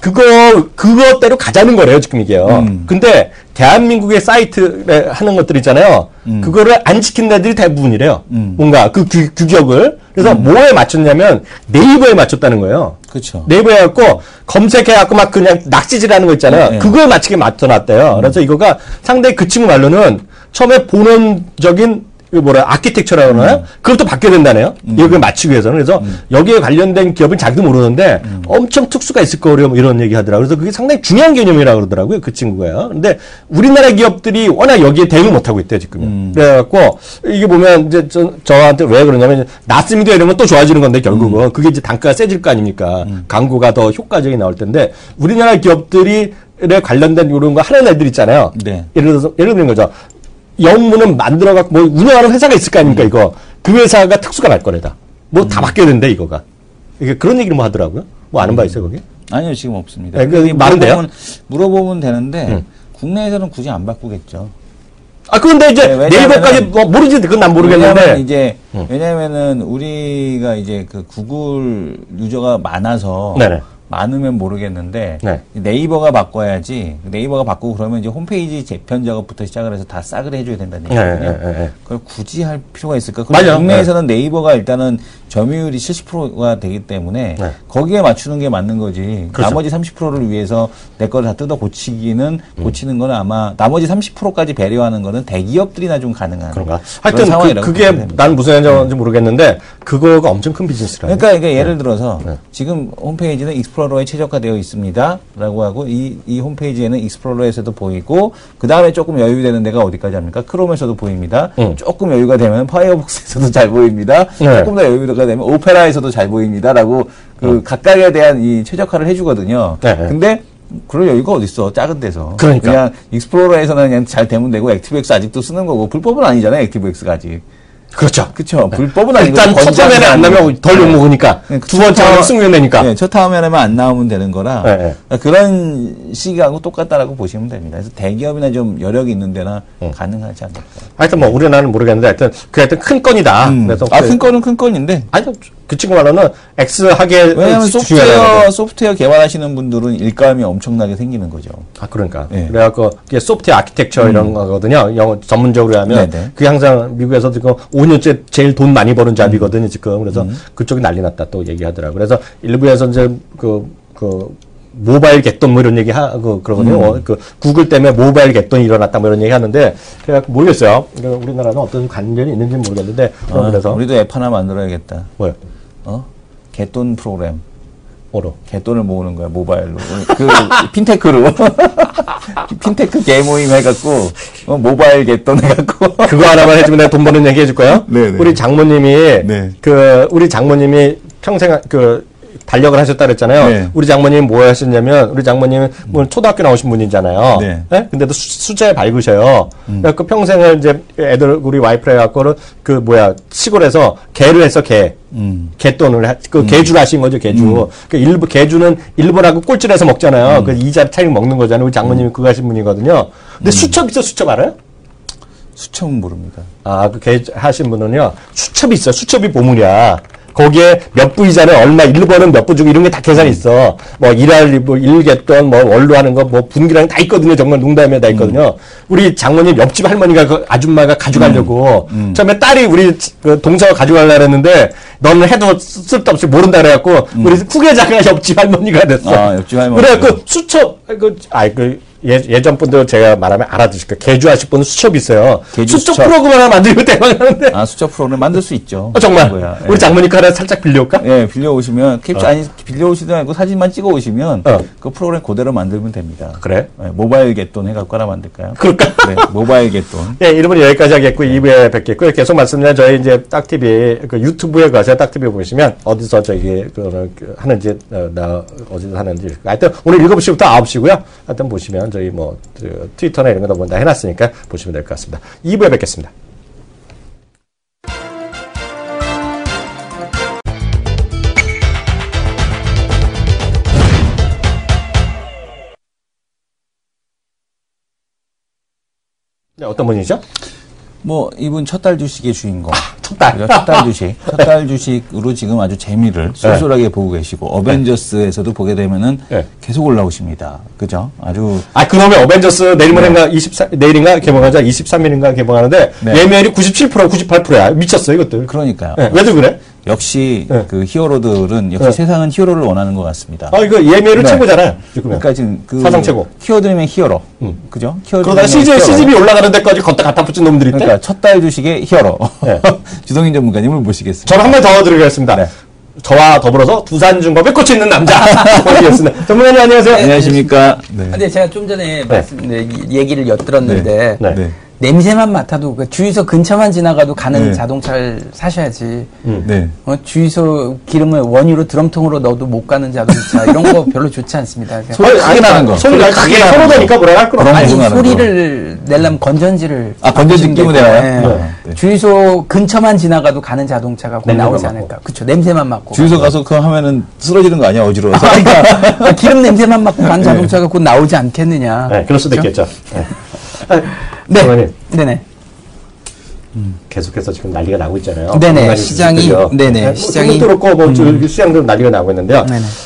그것대로 가자는 거래요, 지금 이게요. 근데, 대한민국의 사이트에 하는 것들 있잖아요. 그거를 안 지키는 애들이 대부분이래요. 뭔가 그 규격을. 그래서 뭐에 맞췄냐면 네이버에 맞췄다는 거예요.
그렇죠.
네이버에 갖고 검색해갖고 막 그냥 낚시질 하는 거 있잖아요. 그거에 맞추게 맞춰놨대요. 그래서 이거가 상당히 그 친구 말로는 처음에 본원적인 아키텍처라고 그러나요? 그것도 바뀌어야 된다네요. 이걸 맞추기 위해서는. 그래서 여기에 관련된 기업은 자기도 모르는데 엄청 특수가 있을 거래요. 뭐 이런 얘기 하더라고요. 그래서 그게 상당히 중요한 개념이라고 그러더라고요. 그 친구가요. 근데 우리나라 기업들이 워낙 여기에 대응을 못하고 있대요, 지금. 그래갖고 이게 보면 이제 저한테 왜 그러냐면 나스미디어 이런 건 또 좋아지는 건데 결국은 그게 이제 단가가 세질 거 아닙니까? 광고가 더 효과적이 나올 텐데 우리나라 기업들이 관련된 이런 거 하는 애들 있잖아요. 예를 들면 거죠. 영문은 만들어갖고 뭐 운영하는 회사가 있을 거 아닙니까, 이거. 그 회사가 특수가 날 거래다. 뭐 다 바뀌어야 된대, 이거가. 이게 그런 얘기를 뭐 하더라고요. 뭐 아는 바 있어요, 거기?
아니요, 지금 없습니다.
많은데요?
물어보면 되는데, 국내에서는 굳이 안 바꾸겠죠.
그런데 이제 네이버까지 뭐 모르지, 그건 난 모르겠는데.
왜냐면은 우리가 이제 그 구글 유저가 많아서. 많으면 모르겠는데 네이버가 바꿔야지. 네이버가 바꾸고 그러면 이제 홈페이지 재편 작업부터 시작을 해서 다 싹을 해줘야 된다는 얘기거든요. 그걸 굳이 할 필요가 있을까? 맞아요. 국내에서는 네이버가 일단은 점유율이 70%가 되기 때문에 거기에 맞추는 게 맞는 거지. 나머지 30%를 위해서 내 거를 다 뜯어 고치는 거는 아마 나머지 30%까지 배려하는 거는 대기업들이나 좀 가능한.
그런가? 하여튼 그게 난 무슨 현상인지 모르겠는데 그거가 엄청 큰 비즈니스라.
그러니까 예를 들어서 지금 홈페이지는 익스플로러에 최적화되어 있습니다. 라고 하고 이 홈페이지에는 익스플로러에서도 보이고 그 다음에 조금 여유되는 데가 어디까지 합니까? 크롬에서도 보입니다. 조금 여유가 되면 파이어폭스에서도 잘 보입니다. 조금 더 여유가 되면 오페라에서도 잘 보입니다. 라고 그 각각에 대한 이 최적화를 해주거든요. 근데 그럴 여유가 어딨어, 작은 데서. 그냥 익스플로러에서는 그냥 잘 되면 되고 액티브엑스 아직도 쓰는 거고 불법은 아니잖아요, 액티브엑스가 아직.
그렇죠.
불법은 아니고.
일단 첫 화면에 안 나오면 덜 욕먹으니까. 두 번째 화면 승리내니까.
첫 화면에만 안 나오면 되는 거라. 그런 시기하고 똑같다라고 보시면 됩니다. 그래서 대기업이나 좀 여력이 있는 데나 가능하지 않을까.
하여튼 뭐 우리나라는 모르겠는데 하여튼 큰 건이다.
그래서 큰 건은 큰 건인데.
아니, 그 친구 말로는 X하게.
왜냐면 소프트웨어 개발하시는 분들은 일감이 엄청나게 생기는 거죠.
그러니까. 그래갖고, 그게 소프트웨어 아키텍처 이런 거거든요. 영어 전문적으로 하면. 그게 항상 미국에서 지금 5년째 제일 돈 많이 버는 잡이거든요, 지금. 그래서 그쪽이 난리 났다 또 얘기하더라고요. 그래서 일부에서 이제 모바일 개돈 뭐 이런 얘기 하고 그러거든요. 구글 때문에 모바일 개돈이 일어났다 뭐 이런 얘기 하는데 제가 모르겠어요. 우리나라는 어떤 관련이 있는지 모르겠는데 그래서
우리도 앱 하나 만들어야겠다.
뭐요?
개돈 프로그램.
뭐로?
개돈을 모으는 거야, 모바일로. 핀테크로. 핀테크 개모임 해갖고, 모바일 개돈 해갖고.
그거 하나만 해주면 내가 돈 버는 얘기 해줄 거예요?
네네.
우리 장모님이,
네.
우리 장모님이 평생, 달력을 하셨다 그랬잖아요. 네. 우리 장모님이 뭐 하셨냐면, 우리 장모님은 뭐 초등학교 나오신 분이잖아요. 네. 네? 근데도 숫자에 밝으셔요. 그래서 평생을 이제 우리 와이프를 해갖고는 시골에서 개를 해서 개돈을, 개주를 하신 거죠, 개주. 개주는 일본하고 꼴찌를 해서 먹잖아요. 그 이자 차익 먹는 거잖아요. 우리 장모님이 그거 하신 분이거든요. 근데 수첩 있어, 수첩 알아요?
수첩은 모릅니다.
개 하신 분은요, 수첩이 있어. 수첩이 보물이야. 거기에 몇 부 이자는 얼마, 1번은 몇 부 주고 이런 게 다 계산이 있어. 일개돈, 월로 하는 거, 분기랑 다 있거든요. 정말 농담에 다 있거든요. 우리 장모님 옆집 할머니가, 아줌마가 가져가려고. 처음에 딸이 우리 동서가 가져가려고 했는데, 너는 해도 쓸데없이 모른다 그래갖고, 우리 후계자가 옆집 할머니가 됐어.
옆집 할머니.
그래갖고 수첩, 예전 분들 제가 말하면 알아두실 거예요. 개주하실 분은 수첩이 있어요. 수첩 프로그램 하나 만들면 대박나는데.
수첩 프로그램 만들 수 있죠.
정말. 우리 장모님 하나 살짝 빌려올까?
예, 빌려오시면, 빌려오시지 말고 사진만 찍어오시면, 그 프로그램 그대로 만들면 됩니다.
그래?
네, 모바일 개돈 해갖고 하나 만들까요?
그럴까?
네, 모바일 개돈.
네, 1부는 여기까지 하겠고, 2부에 뵙겠고요. 계속 말씀드리면 저희 이제 딱TV, 유튜브에 가서 딱TV 보시면, 어디서 하는지, 어디서 하는지. 하여튼, 오늘 7시부터 9시고요. 하여튼 보시면, 저희 트위터나 이런 거 다 해놨으니까 보시면 될 것 같습니다. 2부에 뵙겠습니다. 네, 어떤 분이죠?
이분 첫 달 주식의 주인공.
첫 달.
첫 달 주식. 첫 달 주식으로 지금 아주 재미를 쏠쏠하게 보고 계시고, 어벤져스에서도 보게 되면은 계속 올라오십니다. 그죠? 아주.
그러면 어벤져스 내일 모레인가 내일인가 개봉하자 23일인가 개봉하는데, 예매율이 97%, 98%야. 미쳤어, 이것들.
그러니까요.
왜들 그래?
역시 그 히어로들은 세상은 히어로를 원하는 것 같습니다.
이거 예매율 최고잖아요.
그러니까 지금
사상 최고.
키워드면 히어로. 그죠?
그러다 CGV 올라가는 데까지 걷다 갖다 붙인 놈들이 있대.
그러니까 첫 달 주식의 히어로. 주동인 전문가님을 모시겠습니다.
저는 한 번 더 드리겠습니다. 네. 저와 더불어서 두산중공업에 꽂혀 있는 남자. 모시겠습니다. 전문가님 안녕하세요.
안녕하십니까.
근데 제가 좀 전에 얘기를 엿들었는데 냄새만 맡아도 주유소 근처만 지나가도 가는 자동차를 사셔야지. 주유소 기름을 원유로 드럼통으로 넣어도 못 가는 자동차 이런 거 별로 좋지 않습니다.
소리 크게 나는 거.
소리가 크게 서로되니까 뭐라 할 거라.
소리를 내려면 건전지를
건전지 끼면 되나요?
주유소 근처만 지나가도 가는 자동차가 곧 나오지 않을까. 그렇죠. 냄새만 맡고.
주유소 가서 그거 하면은 쓰러지는 거 아니야, 어지러워서.
그러니까 기름 냄새만 맡고 가는 자동차가 곧 나오지 않겠느냐.
네, 그럴 수도 있겠죠.
네. 네네.
계속해서 지금 난리가 나고 있잖아요.
네네. 시장이, 네네.
시장이. 그렇고 시장도 난리가 나고 있는데요.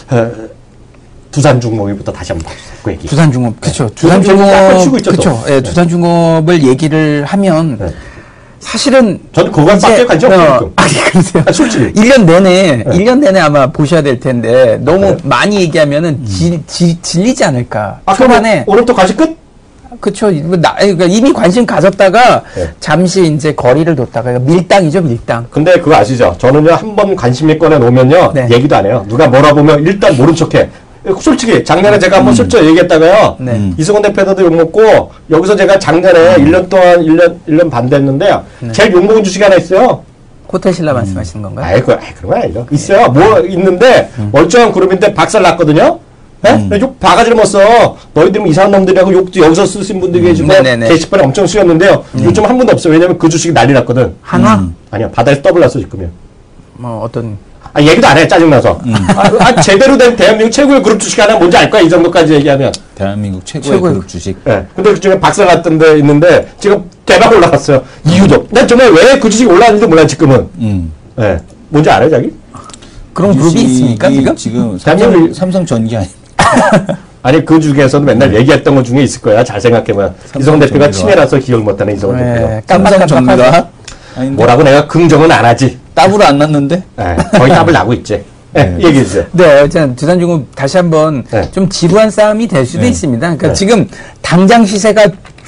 두산중공업부터 다시 한번 그 얘기.
두산중공업. 그렇죠. 두산중공업. 그렇죠. 예, 두산중공업을 얘기를 하면 사실은
저는 그거밖에 관심 없어요.
그러세요?
솔직히
1년 내내 아마 보셔야 될 텐데 너무 많이 얘기하면은 질리지 않을까. 초반에
오늘 또 관심 끝?
그렇죠. 그러니까 이미 관심 가졌다가 잠시 이제 거리를 뒀다가 밀당이죠, 밀당.
근데 그거 아시죠? 저는요 한 번 관심이 꺼내 놓으면요 얘기도 안 해요. 누가 뭐라 보면 일단 모른 척해. 솔직히 작년에 제가 한번 슬쩍 얘기했다가요. 이승원 대표도 욕먹고 여기서 제가 작년에 1년 동안 1년 반 됐는데요. 제일 욕먹은 주식이 하나 있어요.
호텔신라 말씀하시는 건가요?
그런 거 아니죠. 있어요. 뭐 있는데 멀쩡한 그룹인데 박살 났거든요. 욕 바가지를 못 써. 너희들은 이상한 놈들이라고 욕도 여기서 쓰신 분들이 계시고 게시판에 엄청 쓰였는데요. 요즘 한 분도 없어요. 왜냐면 그 주식이 난리 났거든.
하나?
아니요. 바다에서 더블 났어 지금요.
어떤?
얘기도 안 해. 짜증나서. 제대로 된 대한민국 최고의 그룹 주식 하나 뭔지 알 거야. 이 정도까지 얘기하면.
대한민국 최고의 그룹 주식.
네. 근데 그중에 박살 났던 데 있는데 지금 대박 올라갔어요. 이유도. 난 정말 왜 그 주식이 올랐는지도 몰라 지금은. 네. 뭔지 알아요 자기?
그런 그룹이 있습니까
지금 삼성전기 아니
아니 그 중에서도 맨날 얘기했던 것 중에 있을 거야. 잘 생각해보면. 이성원 대표가 치매라서 기억을 못하는 이성원 대표가.
삼성전기가
뭐라고 내가 긍정은 안 하지.
따블을 안 났는데?
네, 거의 답을 나고 있지. 네, 얘기해 주세요.
네, 두산중공업 다시 한번 좀 지루한 싸움이 될 수도 있습니다. 그러니까 지금 당장 시세가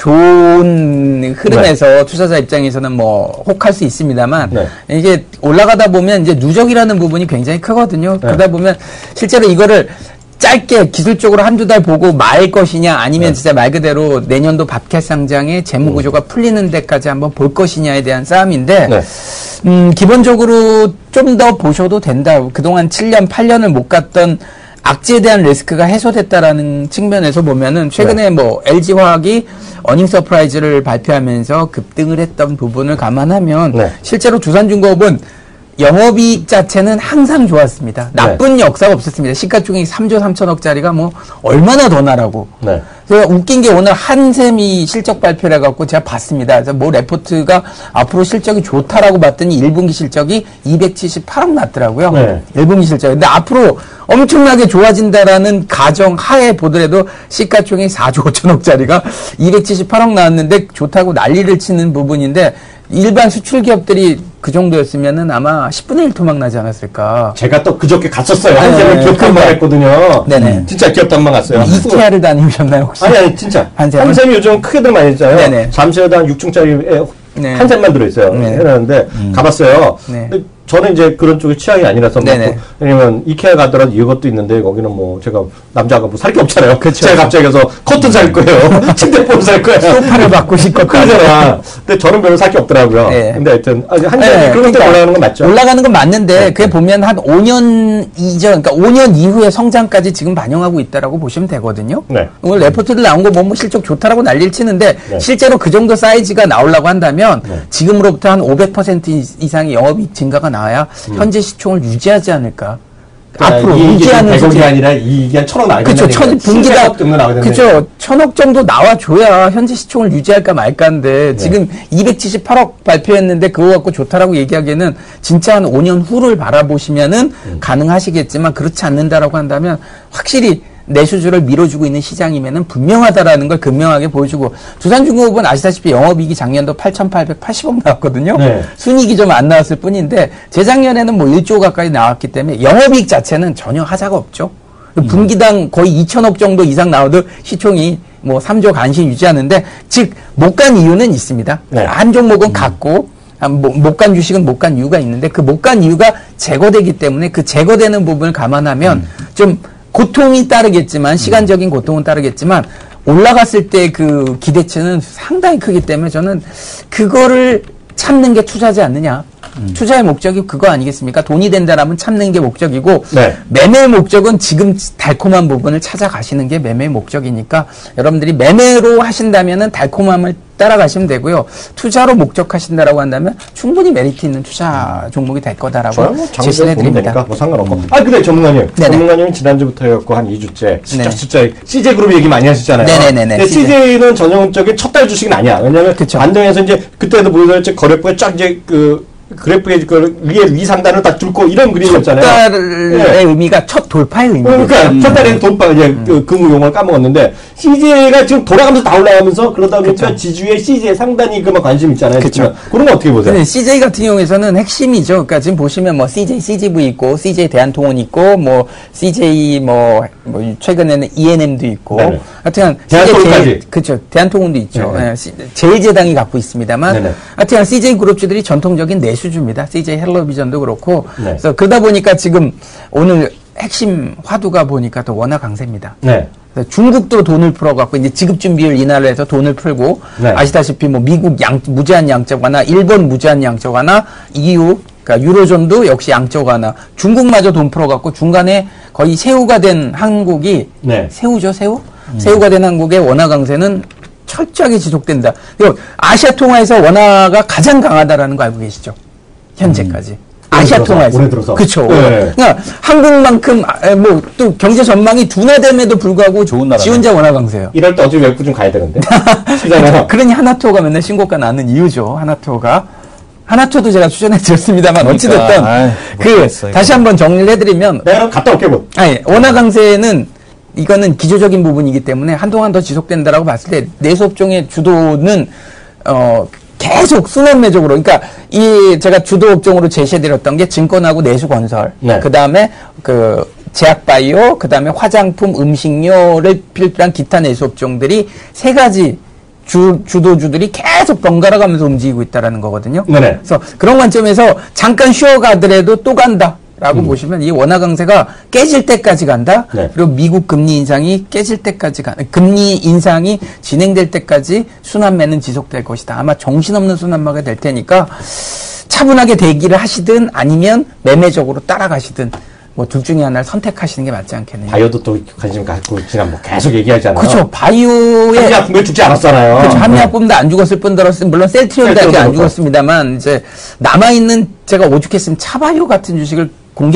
좋은 흐름에서 투자자 입장에서는 뭐 혹할 수 있습니다만 이게 올라가다 보면 이제 누적이라는 부분이 굉장히 크거든요. 그러다 보면 실제로 이거를 짧게 기술적으로 한두 달 보고 말 것이냐 아니면 진짜 말 그대로 내년도 밥캣 상장의 재무 구조가 풀리는 데까지 한번 볼 것이냐에 대한 싸움인데 기본적으로 좀 더 보셔도 된다. 그동안 7년, 8년을 못 갔던 악재에 대한 리스크가 해소됐다라는 측면에서 보면은 최근에 뭐 LG화학이 어닝 서프라이즈를 발표하면서 급등을 했던 부분을 감안하면 실제로 두산중공업은 영업이익 자체는 항상 좋았습니다. 나쁜 역사가 없었습니다. 시가총액이 3조 3천억짜리가 뭐 얼마나 더 나라고. 그래서 웃긴 게 오늘 한샘이 실적 발표를 해갖고 제가 봤습니다. 그래서 뭐 레포트가 앞으로 실적이 좋다라고 봤더니 1분기 실적이 278억 났더라고요. 1분기 실적. 근데 앞으로 엄청나게 좋아진다라는 가정 하에 보더라도 시가총액 4조 5천억짜리가 278억 나왔는데 좋다고 난리를 치는 부분인데 일반 수출 기업들이 그 정도였으면은 아마 10분의 1 토막 나지 않았을까.
제가 또 그저께 갔었어요. 한샘을 기업 탐방했거든요. 진짜 기업 탐방 갔어요.
이케아를 다니셨나요 혹시?
아니 진짜. 한샘이 요즘 크게들 많이 했잖아요. 잠실에도 한 6층짜리 한샘만 들어있어요. 해놨는데 가봤어요. 근데 저는 이제 그런 쪽의 취향이 아니라서 왜냐면 이케아 가더라도 이것도 있는데 거기는 뭐 제가 남자가 뭐 살 게 없잖아요. 제가 갑자기 가서 커튼 살 거예요. 침대포를 살 거예요.
소파를 바꾸실
거잖아. 근데 저는 별로 살 게 없더라고요. 근데 하여튼 한샘이 그런 데 올라가는 건 맞죠?
올라가는 건 맞는데 그게 보면 한 5년 이전, 그러니까 5년 이후의 성장까지 지금 반영하고 있다라고 보시면 되거든요. 오늘 레포트들 나온 거 뭐 실적 좋다라고 난리를 치는데 실제로 그 정도 사이즈가 나오려고 한다면 지금으로부터 한 500% 이상의 영업이익 증가가 나와야 현재 시총을 유지하지 않을까.
앞으로 유지하는 100억이 아니라 이익이 한 1,000억 나오겠네.
그렇죠. 분기다 그렇죠. 1,000억 정도 나와줘야 현재 시총을 유지할까 말까인데 지금 278억 발표했는데 그거 갖고 좋다라고 얘기하기에는 진짜 한 5년 후를 바라보시면은 가능하시겠지만 그렇지 않는다라고 한다면 확실히 내수주를 밀어주고 있는 시장이면은 분명하다라는 걸 극명하게 보여주고 두산중공업은 아시다시피 영업이익이 작년도 8,880억 나왔거든요. 순이익이 좀 안 나왔을 뿐인데 재작년에는 뭐 1조 가까이 나왔기 때문에 영업이익 자체는 전혀 하자가 없죠. 분기당 거의 2천억 정도 이상 나와도 시총이 뭐 3조 간신히 유지하는데 즉 못 간 이유는 있습니다. 한 종목은 갔고 못 간 주식은 못 간 이유가 있는데 그 못 간 이유가 제거되기 때문에 그 제거되는 부분을 감안하면 좀 고통이 따르겠지만 시간적인 고통은 따르겠지만 올라갔을 때 그 기대치는 상당히 크기 때문에 저는 그거를 참는 게 투자지 않느냐. 투자의 목적이 그거 아니겠습니까? 돈이 된다라면 참는 게 목적이고 매매의 목적은 지금 달콤한 부분을 찾아가시는 게 매매의 목적이니까 여러분들이 매매로 하신다면은 달콤함을 따라가시면 되고요. 투자로 목적하신다라고 한다면 충분히 메리트 있는 투자 종목이 될 거다라고 제시해 드립니다.
뭐 상관없고. 근데 전문가님. 전문가님은 지난주부터 해갖고 한 2주째 진짜 CJ그룹 얘기 많이 하시잖아요. 근데 CJ는 전형적인 첫 달 주식은 아니야. 왜냐면 반등해서 이제 그때도 보여줬지 거래부에 쫙 이제 그래프에 그 위에 위 상단을 딱 뚫고 이런 그림이었잖아요.
첫 달의 의미가 첫 돌파의 의미죠.
그러니까 첫 달에 돌파 이제 그 용어를 까먹었는데 CJ가 지금 돌아가면서 다 올라가면서 그러다 보니까 지주의 CJ에 상당히 그만 관심 있잖아요. 그런 거 어떻게 보세요?
근데 CJ 같은 경우에서는 핵심이죠. 그러니까 지금 보시면 뭐 CJ CGV 있고 CJ 대한통운 있고 뭐 CJ 뭐 최근에는 ENM도 있고 하여튼
대한통운까지
그렇죠. 대한통운도 있죠. 제일제당이 갖고 있습니다만 하여튼 CJ 그룹주들이 전통적인 내수주입니다. CJ 헬로비전도 그렇고 그래서 그러다 보니까 지금 오늘 핵심 화두가 보니까 또 워낙 강세입니다. 중국도 돈을 풀어갖고 이제 지급 준비율 인하를 해서 돈을 풀고 아시다시피 뭐 미국 무제한 양적 완화, 일본 무제한 양적 완화, EU 그러니까 유로존도 역시 양적 완화, 중국마저 돈 풀어갖고 중간에 거의 새우가 된 한국이 새우죠 새우? 새우가 된 한국의 원화 강세는 철저하게 지속된다. 그리고 아시아 통화에서 원화가 가장 강하다라는 거 알고 계시죠? 현재까지. 아시아 통화에서.
올해 들어서.
그렇죠. 그러니까 한국만큼 뭐 또 경제 전망이 둔화됨에도 불구하고 좋은 나라. 지 혼자 원화 강세예요.
이럴 때 어차피 외국 좀 가야 되는데.
그러니 하나투어가 맨날 신고가 나는 이유죠. 하나투어도 제가 추천해 드렸습니다만 어찌됐든 다시 한번 정리를 해드리면
내가 갔다 올게 뭐.
원화 강세는 이거는 기조적인 부분이기 때문에 한동안 더 지속된다라고 봤을 때 내수업종의 주도는 계속 순환매적으로 그러니까 제가 주도 업종으로 제시해드렸던 게 증권하고 내수건설,
네.
그 다음에 제약바이오, 그 다음에 화장품, 음식료를 필요한 기타 내수 업종들이 세 가지 주도주들이 계속 번갈아 가면서 움직이고 있다라는 거거든요.
네네.
그래서 그런 관점에서 잠깐 쉬어가더라도 또 간다. 라고 보시면 이 원화 강세가 깨질 때까지 간다.
네.
그리고 미국 금리 인상이 깨질 때까지 금리 인상이 진행될 때까지 순환매는 지속될 것이다. 아마 정신없는 순환매가 될 테니까 차분하게 대기를 하시든 아니면 매매적으로 따라가시든 뭐 둘 중에 하나를 선택하시는 게 맞지 않겠느냐.
바이오도 또 관심 갖고 지난 뭐 계속 얘기하잖아요.
그렇죠. 바이오에
한의약품에 죽지 않았잖아요.
그렇죠. 한의약품도 안 죽었을 뿐더러 물론 셀트리온도 아직 안 죽었습니다만 이제 남아있는 제가 오죽했으면 차바이오 같은 주식을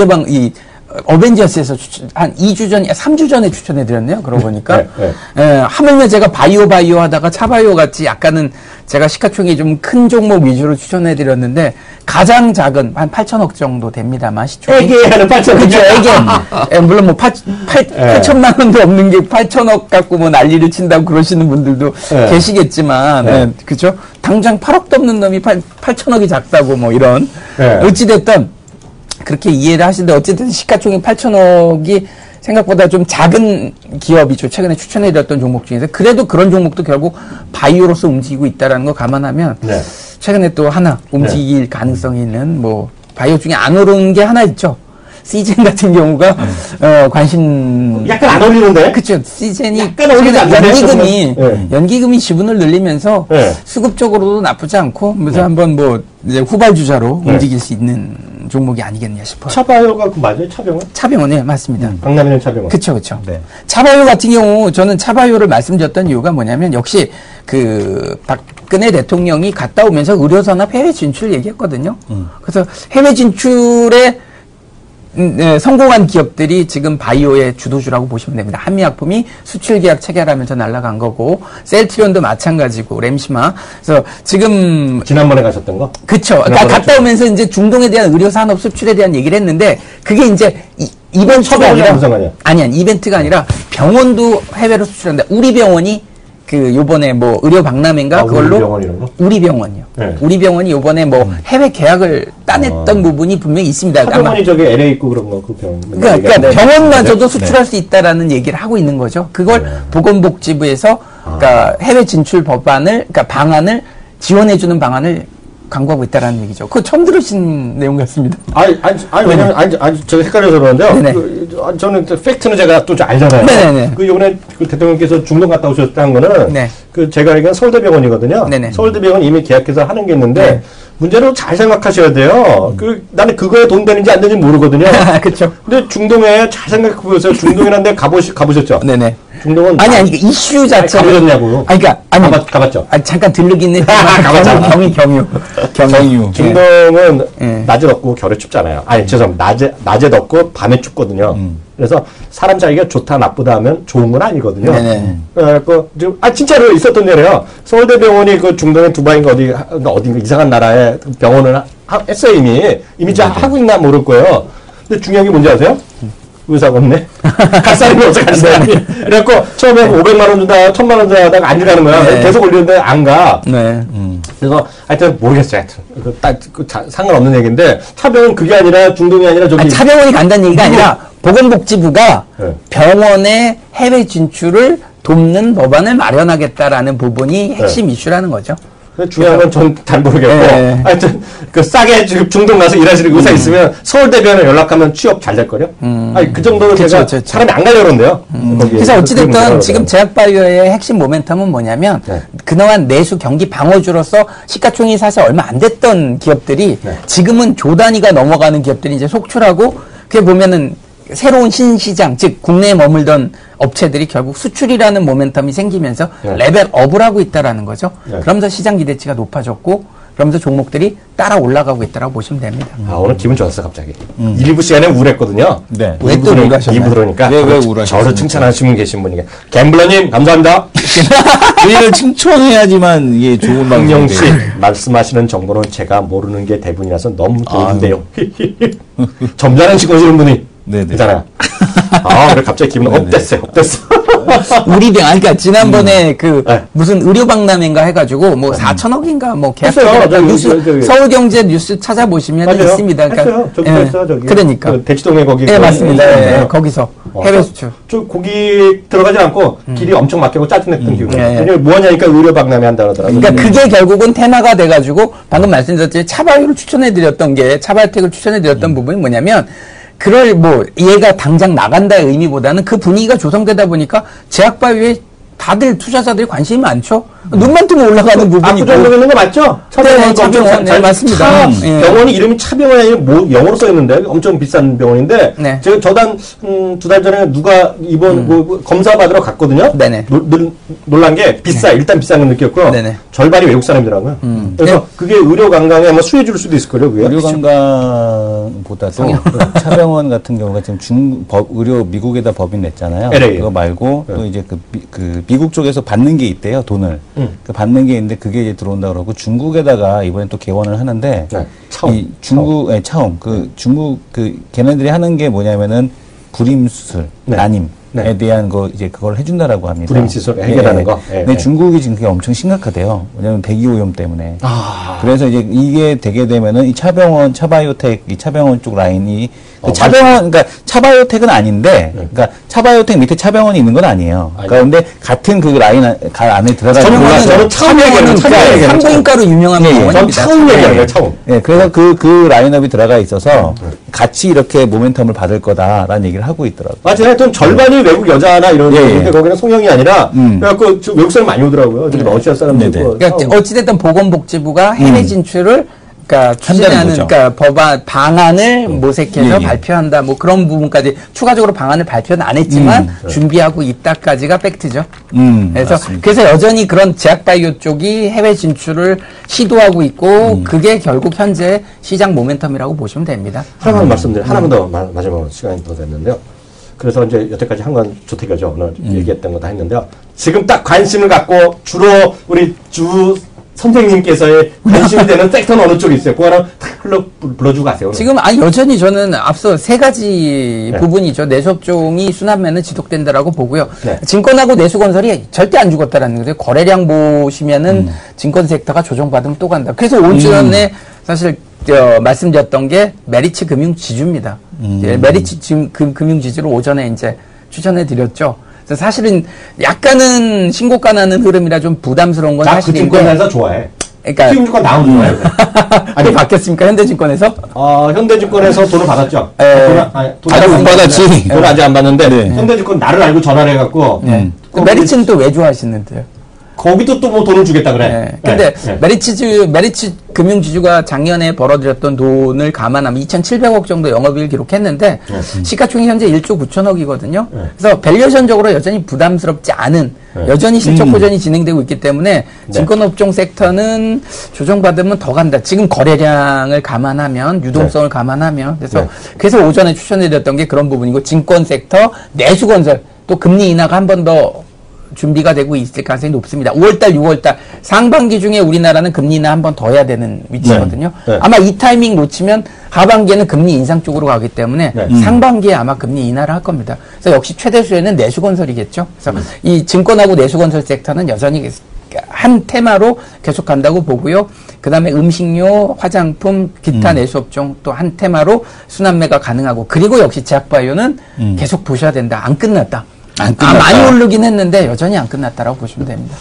어벤져스에서 한 2주 전, 3주 전에 추천해드렸네요. 그러고 보니까. 하물며 제가 바이오 하다가 차바이오 같이 약간은 제가 시가총액이 좀 큰 종목 위주로 추천해드렸는데 가장 작은 한 8천억 정도 됩니다만 시총이.
애기하는 8천억.
그렇죠. 애기. 물론 뭐 8천만 원도 없는 게 8천억 갖고 뭐 난리를 친다고 그러시는 분들도 계시겠지만. 그렇죠. 당장 8억도 없는 놈이 8천억이 작다고 뭐 이런. 어찌됐든 그렇게 이해를 하시는데 어쨌든 시가총액 8천억이 생각보다 좀 작은 기업이죠. 최근에 추천해드렸던 종목 중에서. 그래도 그런 종목도 결국 바이오로서 움직이고 있다는 거 감안하면 최근에 또 하나 움직일 가능성이 있는 뭐 바이오 중에 안 오르는 게 하나 있죠. 시젠 같은 경우가 관심
약간 안 어울리는데?
그렇죠. 시젠이
약간 어울리지 않나요?
연기금이 지분을 늘리면서 수급적으로도 나쁘지 않고 그래서 한번 뭐 이제 후발주자로 움직일 수 있는 종목이 아니겠냐 싶어요.
차바이오가 맞아요? 차병원?
차병원, 네, 맞습니다.
강남에는 차병원.
그쵸, 그쵸. 네. 차바이오 같은 경우, 저는 차바이오를 말씀드렸던 이유가 뭐냐면, 역시, 박근혜 대통령이 갔다 오면서 의료산업 해외 진출 얘기했거든요. 그래서 해외 진출에 성공한 기업들이 지금 바이오의 주도주라고 보시면 됩니다. 한미약품이 수출 계약 체결하면서 날아간 거고, 셀트리온도 마찬가지고, 램시마. 그래서 지금
지난번에 가셨던 거?
그쵸. 갔다 오면서 이제 중동에 대한 의료산업 수출에 대한 얘기를 했는데, 그게 이제 이벤트가 아니라, 아니, 이벤트가 아니라 병원도 해외로 수출한다. 우리 병원이 요번에 뭐 의료 박람회인가 그걸로
우리병원 이런 거?
우리병원이요. 네. 우리병원이 요번에 뭐 해외 계약을 따냈던 부분이 분명히 있습니다.
병원이 저기 LA 있고 그런 거 그 병원.
그러니까 병원마저도 수출할 수 있다라는 얘기를 하고 있는 거죠. 그걸 보건복지부에서 그러니까 해외 진출 그러니까 방안을 지원해주는 방안을 광고하고 있다라는 얘기죠. 그거 처음 들으신 내용 같습니다.
왜냐면, 저 헷갈려서 그러는데요. 저는 팩트는 제가 또 알잖아요.
네네네.
요번에 대통령께서 중동 갔다 오셨다는 거는, 제가 알기로는 서울대병원이거든요. 네네. 서울대병원 이미 계약해서 하는 게 있는데, 문제는 잘 생각하셔야 돼요. 나는 그거에 돈 되는지 안 되는지 모르거든요.
그렇죠.
근데 중동에 잘 생각해 보세요. 중동이라는 데 가보셨죠?
네네.
중동은
아니 이슈 자체가
가보셨냐고.
가봤죠.
잠깐
들르기는
가봤잖아.
경유.
중동은 낮에 덥고 겨울에 춥잖아요. 죄송합니다. 낮에 덥고 밤에 춥거든요. 그래서 사람 자기가 좋다 나쁘다 하면 좋은 건 아니거든요. 진짜로 있었던 일이에요. 서울대병원이 중동의 두바이인가 어딘가 이상한 나라에 병원을 했어요 이미 하고 있나 모를 거예요. 근데 중요한 게 뭔지 아세요? 의사가 없네. 갈 사람이 없어, 갈 사람이. 그래갖고, 처음에 500만 원 준다, 1000만 원 준다 하다가 안 주라는 거야. 계속 올리는데 안 가. 그래서, 하여튼, 모르겠어요, 하여튼. 상관없는 얘기인데, 차병은 그게 아니라, 중동이 아니라,
차병원이 간다는 얘기가 아니라, 보건복지부가 병원의 해외 진출을 돕는 법안을 마련하겠다라는 부분이 핵심 이슈라는 거죠.
중요한 건 전 잘 모르겠고. 하여튼, 싸게 중동 가서 일하시는 의사 있으면 서울대병원에 연락하면 취업 잘 될걸요? 그 정도로 제가 사람이 안 가려고 그러는데요.
그래서 어찌됐든 지금 제약바이오의 핵심 모멘텀은 뭐냐면, 그동안 내수 경기 방어주로서 시가총액이 사실 얼마 안 됐던 기업들이 지금은 조 단위가 넘어가는 기업들이 이제 속출하고, 그게 보면은 새로운 신시장, 즉 국내에 머물던 업체들이 결국 수출이라는 모멘텀이 생기면서 레벨업을 하고 있다라는 거죠. 그러면서 시장 기대치가 높아졌고 그러면서 종목들이 따라 올라가고 있다라고 보시면 됩니다.
오늘 기분 좋았어 갑자기. 1부 시간에 우울했거든요.
네.
왜 또 우울하셨나요? 2부 들어오니까
왜 우울하셨나요?
저를 칭찬하시는 계신 분이게 갬블러님 감사합니다.
저희를 칭찬해야지만 이게 좋은
방송. 씨 말씀하시는 정보는 제가 모르는 게 대부분이라서 너무 도움돼요. 점잖은 식 오시는 분이 있잖아요. 그래 갑자기 기분 업됐어요.
우리 병, 그러니까 지난번에 무슨 의료박람회인가 해가지고 뭐 4천억인가 뭐 계약했어요. 뉴스 서울경제 뉴스 찾아보시면 맞아요. 있습니다. 그러니까
했어요. 저기 했어요. 저기.
그러니까
그 대치동에 거기.
네, 맞습니다. 거기서 해외 수출.
저 거기 들어가지 않고 길이 엄청 막히고 짜증냈던 기억이. 왜냐면 뭐하냐니까 의료박람회 한다 그러더라고요.
그러니까 그게 결국은 테마가 돼가지고 방금 말씀드렸듯이 차바이오를 추천해드렸던 게 차바이오텍을 추천해드렸던 부분이 뭐냐면. 그럴 얘가 당장 나간다의 의미보다는 그 분위기가 조성되다 보니까 제약바이오에 다들 투자자들이 관심이 많죠. 눈만 뜨면 올라가는 부분이고.
압구정동에 있는 거 맞죠?
네, 차병원. 네, 맞습니다.
병원이 이름이 차병원이 아니라 영어로 써 있는데 엄청 비싼 병원인데
네.
제가 저단 2달 전에 누가 이번 검사 받으러 갔거든요.
네네.
놀란 게 비싸. 일단 비싼 건 느꼈고
네네.
절반이 외국 사람이더라고요. 그래서 그게 의료 관광에 아마 수혜 줄 수도 있을 거예요. 그게.
의료 관광보다도 차병원 같은 경우가 지금 의료 미국에다 법인 냈잖아요.
LA.
그거 말고 또 이제 그 미국 쪽에서 받는 게 있대요. 돈을. 그 받는 게 있는데 그게 이제 들어온다 그러고 중국에다가 이번에 또 개원을 하는데
차움.
이 중국 차움 중국 걔네들이 하는 게 뭐냐면은 불임 수술 난임에 대한 거 이제 그걸 해준다라고 합니다.
불임 수술 해결하는 거.
근데 중국이 지금 그게 엄청 심각하대요. 왜냐면 대기오염 때문에. 그래서 이제 이게 되게 되면은 이 차병원 차바이오텍 이 차병원 쪽 라인이 차병원 그러니까 차바이오텍은 아닌데 그러니까 차바이오텍 밑에 차병원이 있는 건 아니에요. 그런데 같은 그 라인 안에 들어가서
저는 차병원은 산부인과로 유명한 병원입니다.
차움 얘기하는 거예요. 차움.
네, 그래서 그 라인업이 들어가 있어서 같이 이렇게 모멘텀을 받을 거다라는 얘기를 하고 있더라고요.
하여튼 절반이 외국 여자나 이런 근데 거기는 송영이 아니라 그래갖고 외국 사람 많이 오더라고요. 러시아 사람들.
그러니까 어찌됐든 보건복지부가 해외 진출을 그러니까 추진하는 그러니까 방안을 모색해서 발표한다 뭐 그런 부분까지 추가적으로 방안을 발표는 안 했지만 준비하고 있다까지가 팩트죠. 그래서 여전히 그런 제약바이오 쪽이 해외 진출을 시도하고 있고 그게 결국 현재 시장 모멘텀이라고 보시면 됩니다.
하나만 말씀드려 하나만 더 마지막으로 시간이 더 됐는데요. 그래서 이제 여태까지 한 건 조태교죠. 오늘 얘기했던 거 다 했는데요. 지금 딱 관심을 갖고 주로 우리 선생님께서의 관심이 되는 섹터는 어느 쪽에 있어요? 그거 하나 탁 불러주고 가세요.
지금 여전히 저는 앞서 세 가지 부분이죠. 내수업종이 순환매는 지속된다라고 보고요. 증권하고 내수건설이 절대 안 죽었다라는 거죠. 거래량 보시면은 증권 섹터가 조정받으면 또 간다. 그래서 오전에 사실 말씀드렸던 게 메리츠 금융지주입니다. 메리츠 금융지주를 오전에 이제 추천해드렸죠. 사실은 약간은 신고가 나는 흐름이라 좀 부담스러운 건 사실인데.
그 증권사에서 좋아해.
그러니까
키움증권 나오는 좋아해.
아니 바뀌었습니까? 현대증권에서?
현대증권에서 돈을 받았죠.
돈을 못 받았지.
돈을 아직 안 받는데 현대증권 나를 알고 전화를 해갖고.
메리츠는 또 왜 좋아하시는데요?
거기도 또 뭐 돈을 주겠다 그래.
근데 메리츠 금융지주가 작년에 벌어들였던 돈을 감안하면 2,700억 정도 영업이익을 기록했는데 시가총액이 현재 1조 9천억이거든요. 그래서 밸류에이션적으로 여전히 부담스럽지 않은 여전히 실적 호전이 진행되고 있기 때문에 증권업종 섹터는 조정받으면 더 간다. 지금 거래량을 감안하면 유동성을 감안하면 그래서 오전에 추천해드렸던 게 그런 부분이고 증권 섹터, 내수건설 또 금리 인하가 한 번 더 준비가 되고 있을 가능성이 높습니다. 5월달, 6월달 상반기 중에 우리나라는 금리 인하 한 번 더 해야 되는 위치거든요. 아마 이 타이밍 놓치면 하반기에는 금리 인상 쪽으로 가기 때문에 상반기에 아마 금리 인하를 할 겁니다. 그래서 역시 최대 수혜는 내수건설이겠죠. 그래서 이 증권하고 내수건설 섹터는 여전히 한 테마로 계속 간다고 보고요. 그 다음에 음식료, 화장품, 기타 내수업종 또 한 테마로 순환매가 가능하고 그리고 역시 제약바이오는 계속 보셔야 된다. 안 끝났다. 많이 오르긴 했는데 여전히 안 끝났다라고 보시면 됩니다.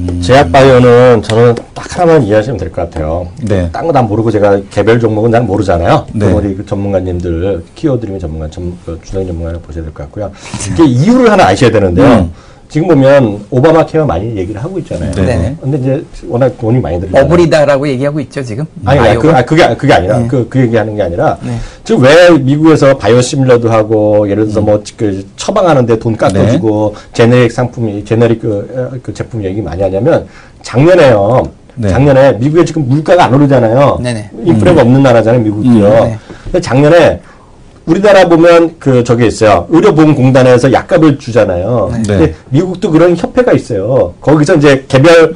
제약바이오는 저는 딱 하나만 이해하시면 될 것 같아요. 딴 거 다 모르고 제가 개별 종목은 난 모르잖아요. 우리 전문가님들, 키워드림의 주당 전문가를 보셔야 될 것 같고요. 이게 이유를 하나 아셔야 되는데요. 지금 보면 오바마 케어 많이 얘기를 하고 있잖아요. 근데 이제 워낙 돈이 많이 들잖아요.
버블이다라고 얘기하고 있죠, 지금.
아니, 그게 아니라, 그 얘기하는 게 아니라, 지금 왜 미국에서 바이오시밀러도 하고, 예를 들어서 처방하는데 돈 깎아주고, 제네릭 상품이, 제네릭 그 제품 얘기 많이 하냐면, 작년에 미국에 지금 물가가 안 오르잖아요. 인플레가 없는 나라잖아요, 미국도요. 근데 작년에 우리나라 보면 저기 있어요. 의료보험공단에서 약값을 주잖아요. 근데 미국도 그런 협회가 있어요. 거기서 이제 개별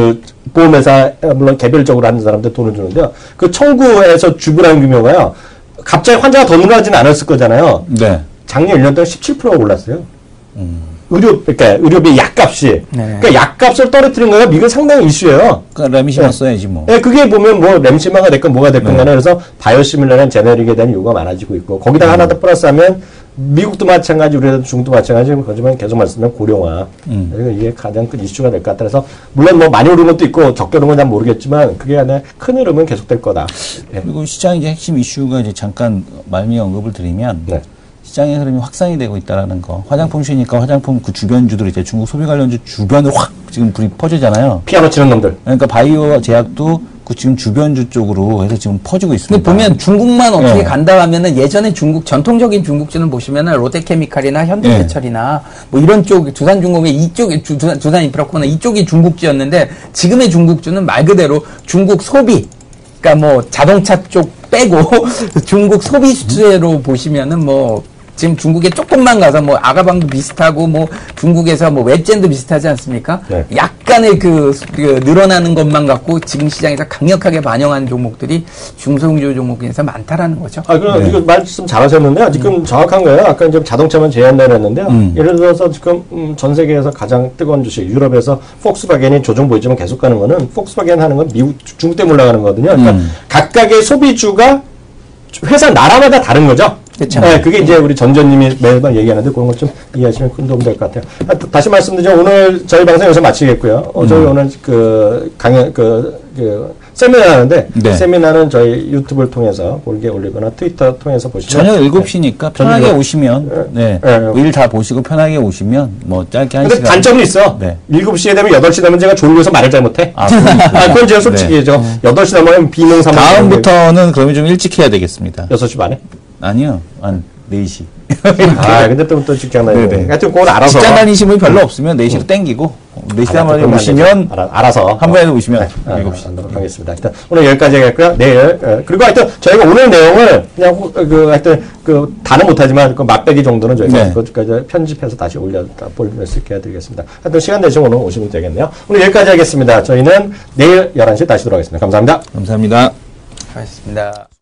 보험회사 물론 개별적으로 하는 사람들 돈을 주는데요. 그 청구해서 지불하는 규모가요. 갑자기 환자가 더 늘어나지는 않았을 거잖아요. 작년 1년 동안 17%가 올랐어요. 그러니까 의료비 약값이. 그러니까 약값을 떨어뜨린 거가 미국 상당히 이슈예요.
그러니까 램시마 써야지 뭐.
네, 그게 보면 뭐 램시마가 됐건 뭐가 됐건 간에 그래서 바이오시밀러는 제네릭에 대한 요구가 많아지고 있고 거기다가 하나 더 플러스하면 미국도 마찬가지, 우리나라도 중국도 마찬가지, 하지만 계속 말씀드린 고령화. 그래서 이게 가장 큰 이슈가 될 것 같다. 그래서 물론 뭐 많이 오른 것도 있고 적게 오른 건 잘 모르겠지만 그게 아니라 큰 흐름은 계속될 거다.
네. 그리고 시장의 이제 핵심 이슈가 이제 잠깐 말미에 언급을 드리면. 네. 시장의 흐름이 확산이 되고 있다라는 거. 화장품 쉬니까 화장품 그 주변주들 이제 중국 소비 관련주 주변으로 확 지금 불이 퍼지잖아요.
피아노 치는 놈들.
그러니까 바이오 제약도 그 지금 주변주 쪽으로 해서 지금 퍼지고 있습니다.
근데 보면 중국만 어떻게 간다 하면은 예전에 중국 전통적인 중국주는 보시면은 롯데케미칼이나 현대제철이나 뭐 이런 쪽 두산중공업 이쪽에 두산인프라코는 이쪽이 중국주였는데 지금의 중국주는 말 그대로 중국 소비. 그러니까 뭐 자동차 쪽 빼고 중국 소비 수주로 보시면은 뭐 지금 중국에 조금만 가서 뭐 아가방도 비슷하고 뭐 중국에서 뭐 웹젠도 비슷하지 않습니까? 네. 약간의 그 늘어나는 것만 갖고 지금 시장에서 강력하게 반영하는 종목들이 중소형주 종목에서 많다라는 거죠.
그럼 네. 이거 말씀 잘하셨는데요. 지금 정확한 거예요. 아까 이제 자동차만 제한을 했는데요. 예를 들어서 지금 전 세계에서 가장 뜨거운 주식, 유럽에서 폭스바겐이 조정 보이지만 계속 가는 거는 폭스바겐 하는 건 미국, 중국 때문에 올라가는 거거든요. 그러니까 각각의 소비주가 회사 나라마다 다른 거죠.
그렇죠.
네, 그게 이제 우리 전전님이 매번 얘기하는데 그런 것 좀 이해하시면 큰 도움 될 것 같아요. 다시 말씀드리면 오늘 저희 방송 여기서 마치겠고요. 저희 오늘 그 강연 세미나 하는데 네. 세미나는 저희 유튜브를 통해서 볼게 올리거나 트위터 통해서 보시면
저녁 7시니까 편하게 오시면 일 다 보시고 편하게 오시면 뭐 짧게 한 시간.
근데 단점이 있어. 네. 7시에 되면 8시 되면 제가 졸려서 말을 잘 못해. 그건 제가 솔직히죠. 8시 되면 비몽사몽.
다음부터는 그러면 좀 일찍 해야 되겠습니다.
6시 반에?
아니요. 한 4시.
근데 또 직장 다니고. 하여튼 그건 알아서.
직장 다니신 분이 별로 없으면 4시로 땡기고, 4시 한번에 오시면,
알아서.
한 번에 오시면
7시. 하도록 하겠습니다. 일단 오늘 여기까지 하겠고요. 내일. 그리고 하여튼 저희가 오늘 내용을 그냥 하여튼 다는 못하지만 그 맛배기 정도는 저희가 그것까지 편집해서 다시 올릴 수 있게 해드리겠습니다. 하여튼 시간 되시면 오늘 오시면 되겠네요. 오늘 여기까지 하겠습니다. 저희는 내일 11시에 다시 돌아오겠습니다. 감사합니다.
감사합니다.
고맙습니다.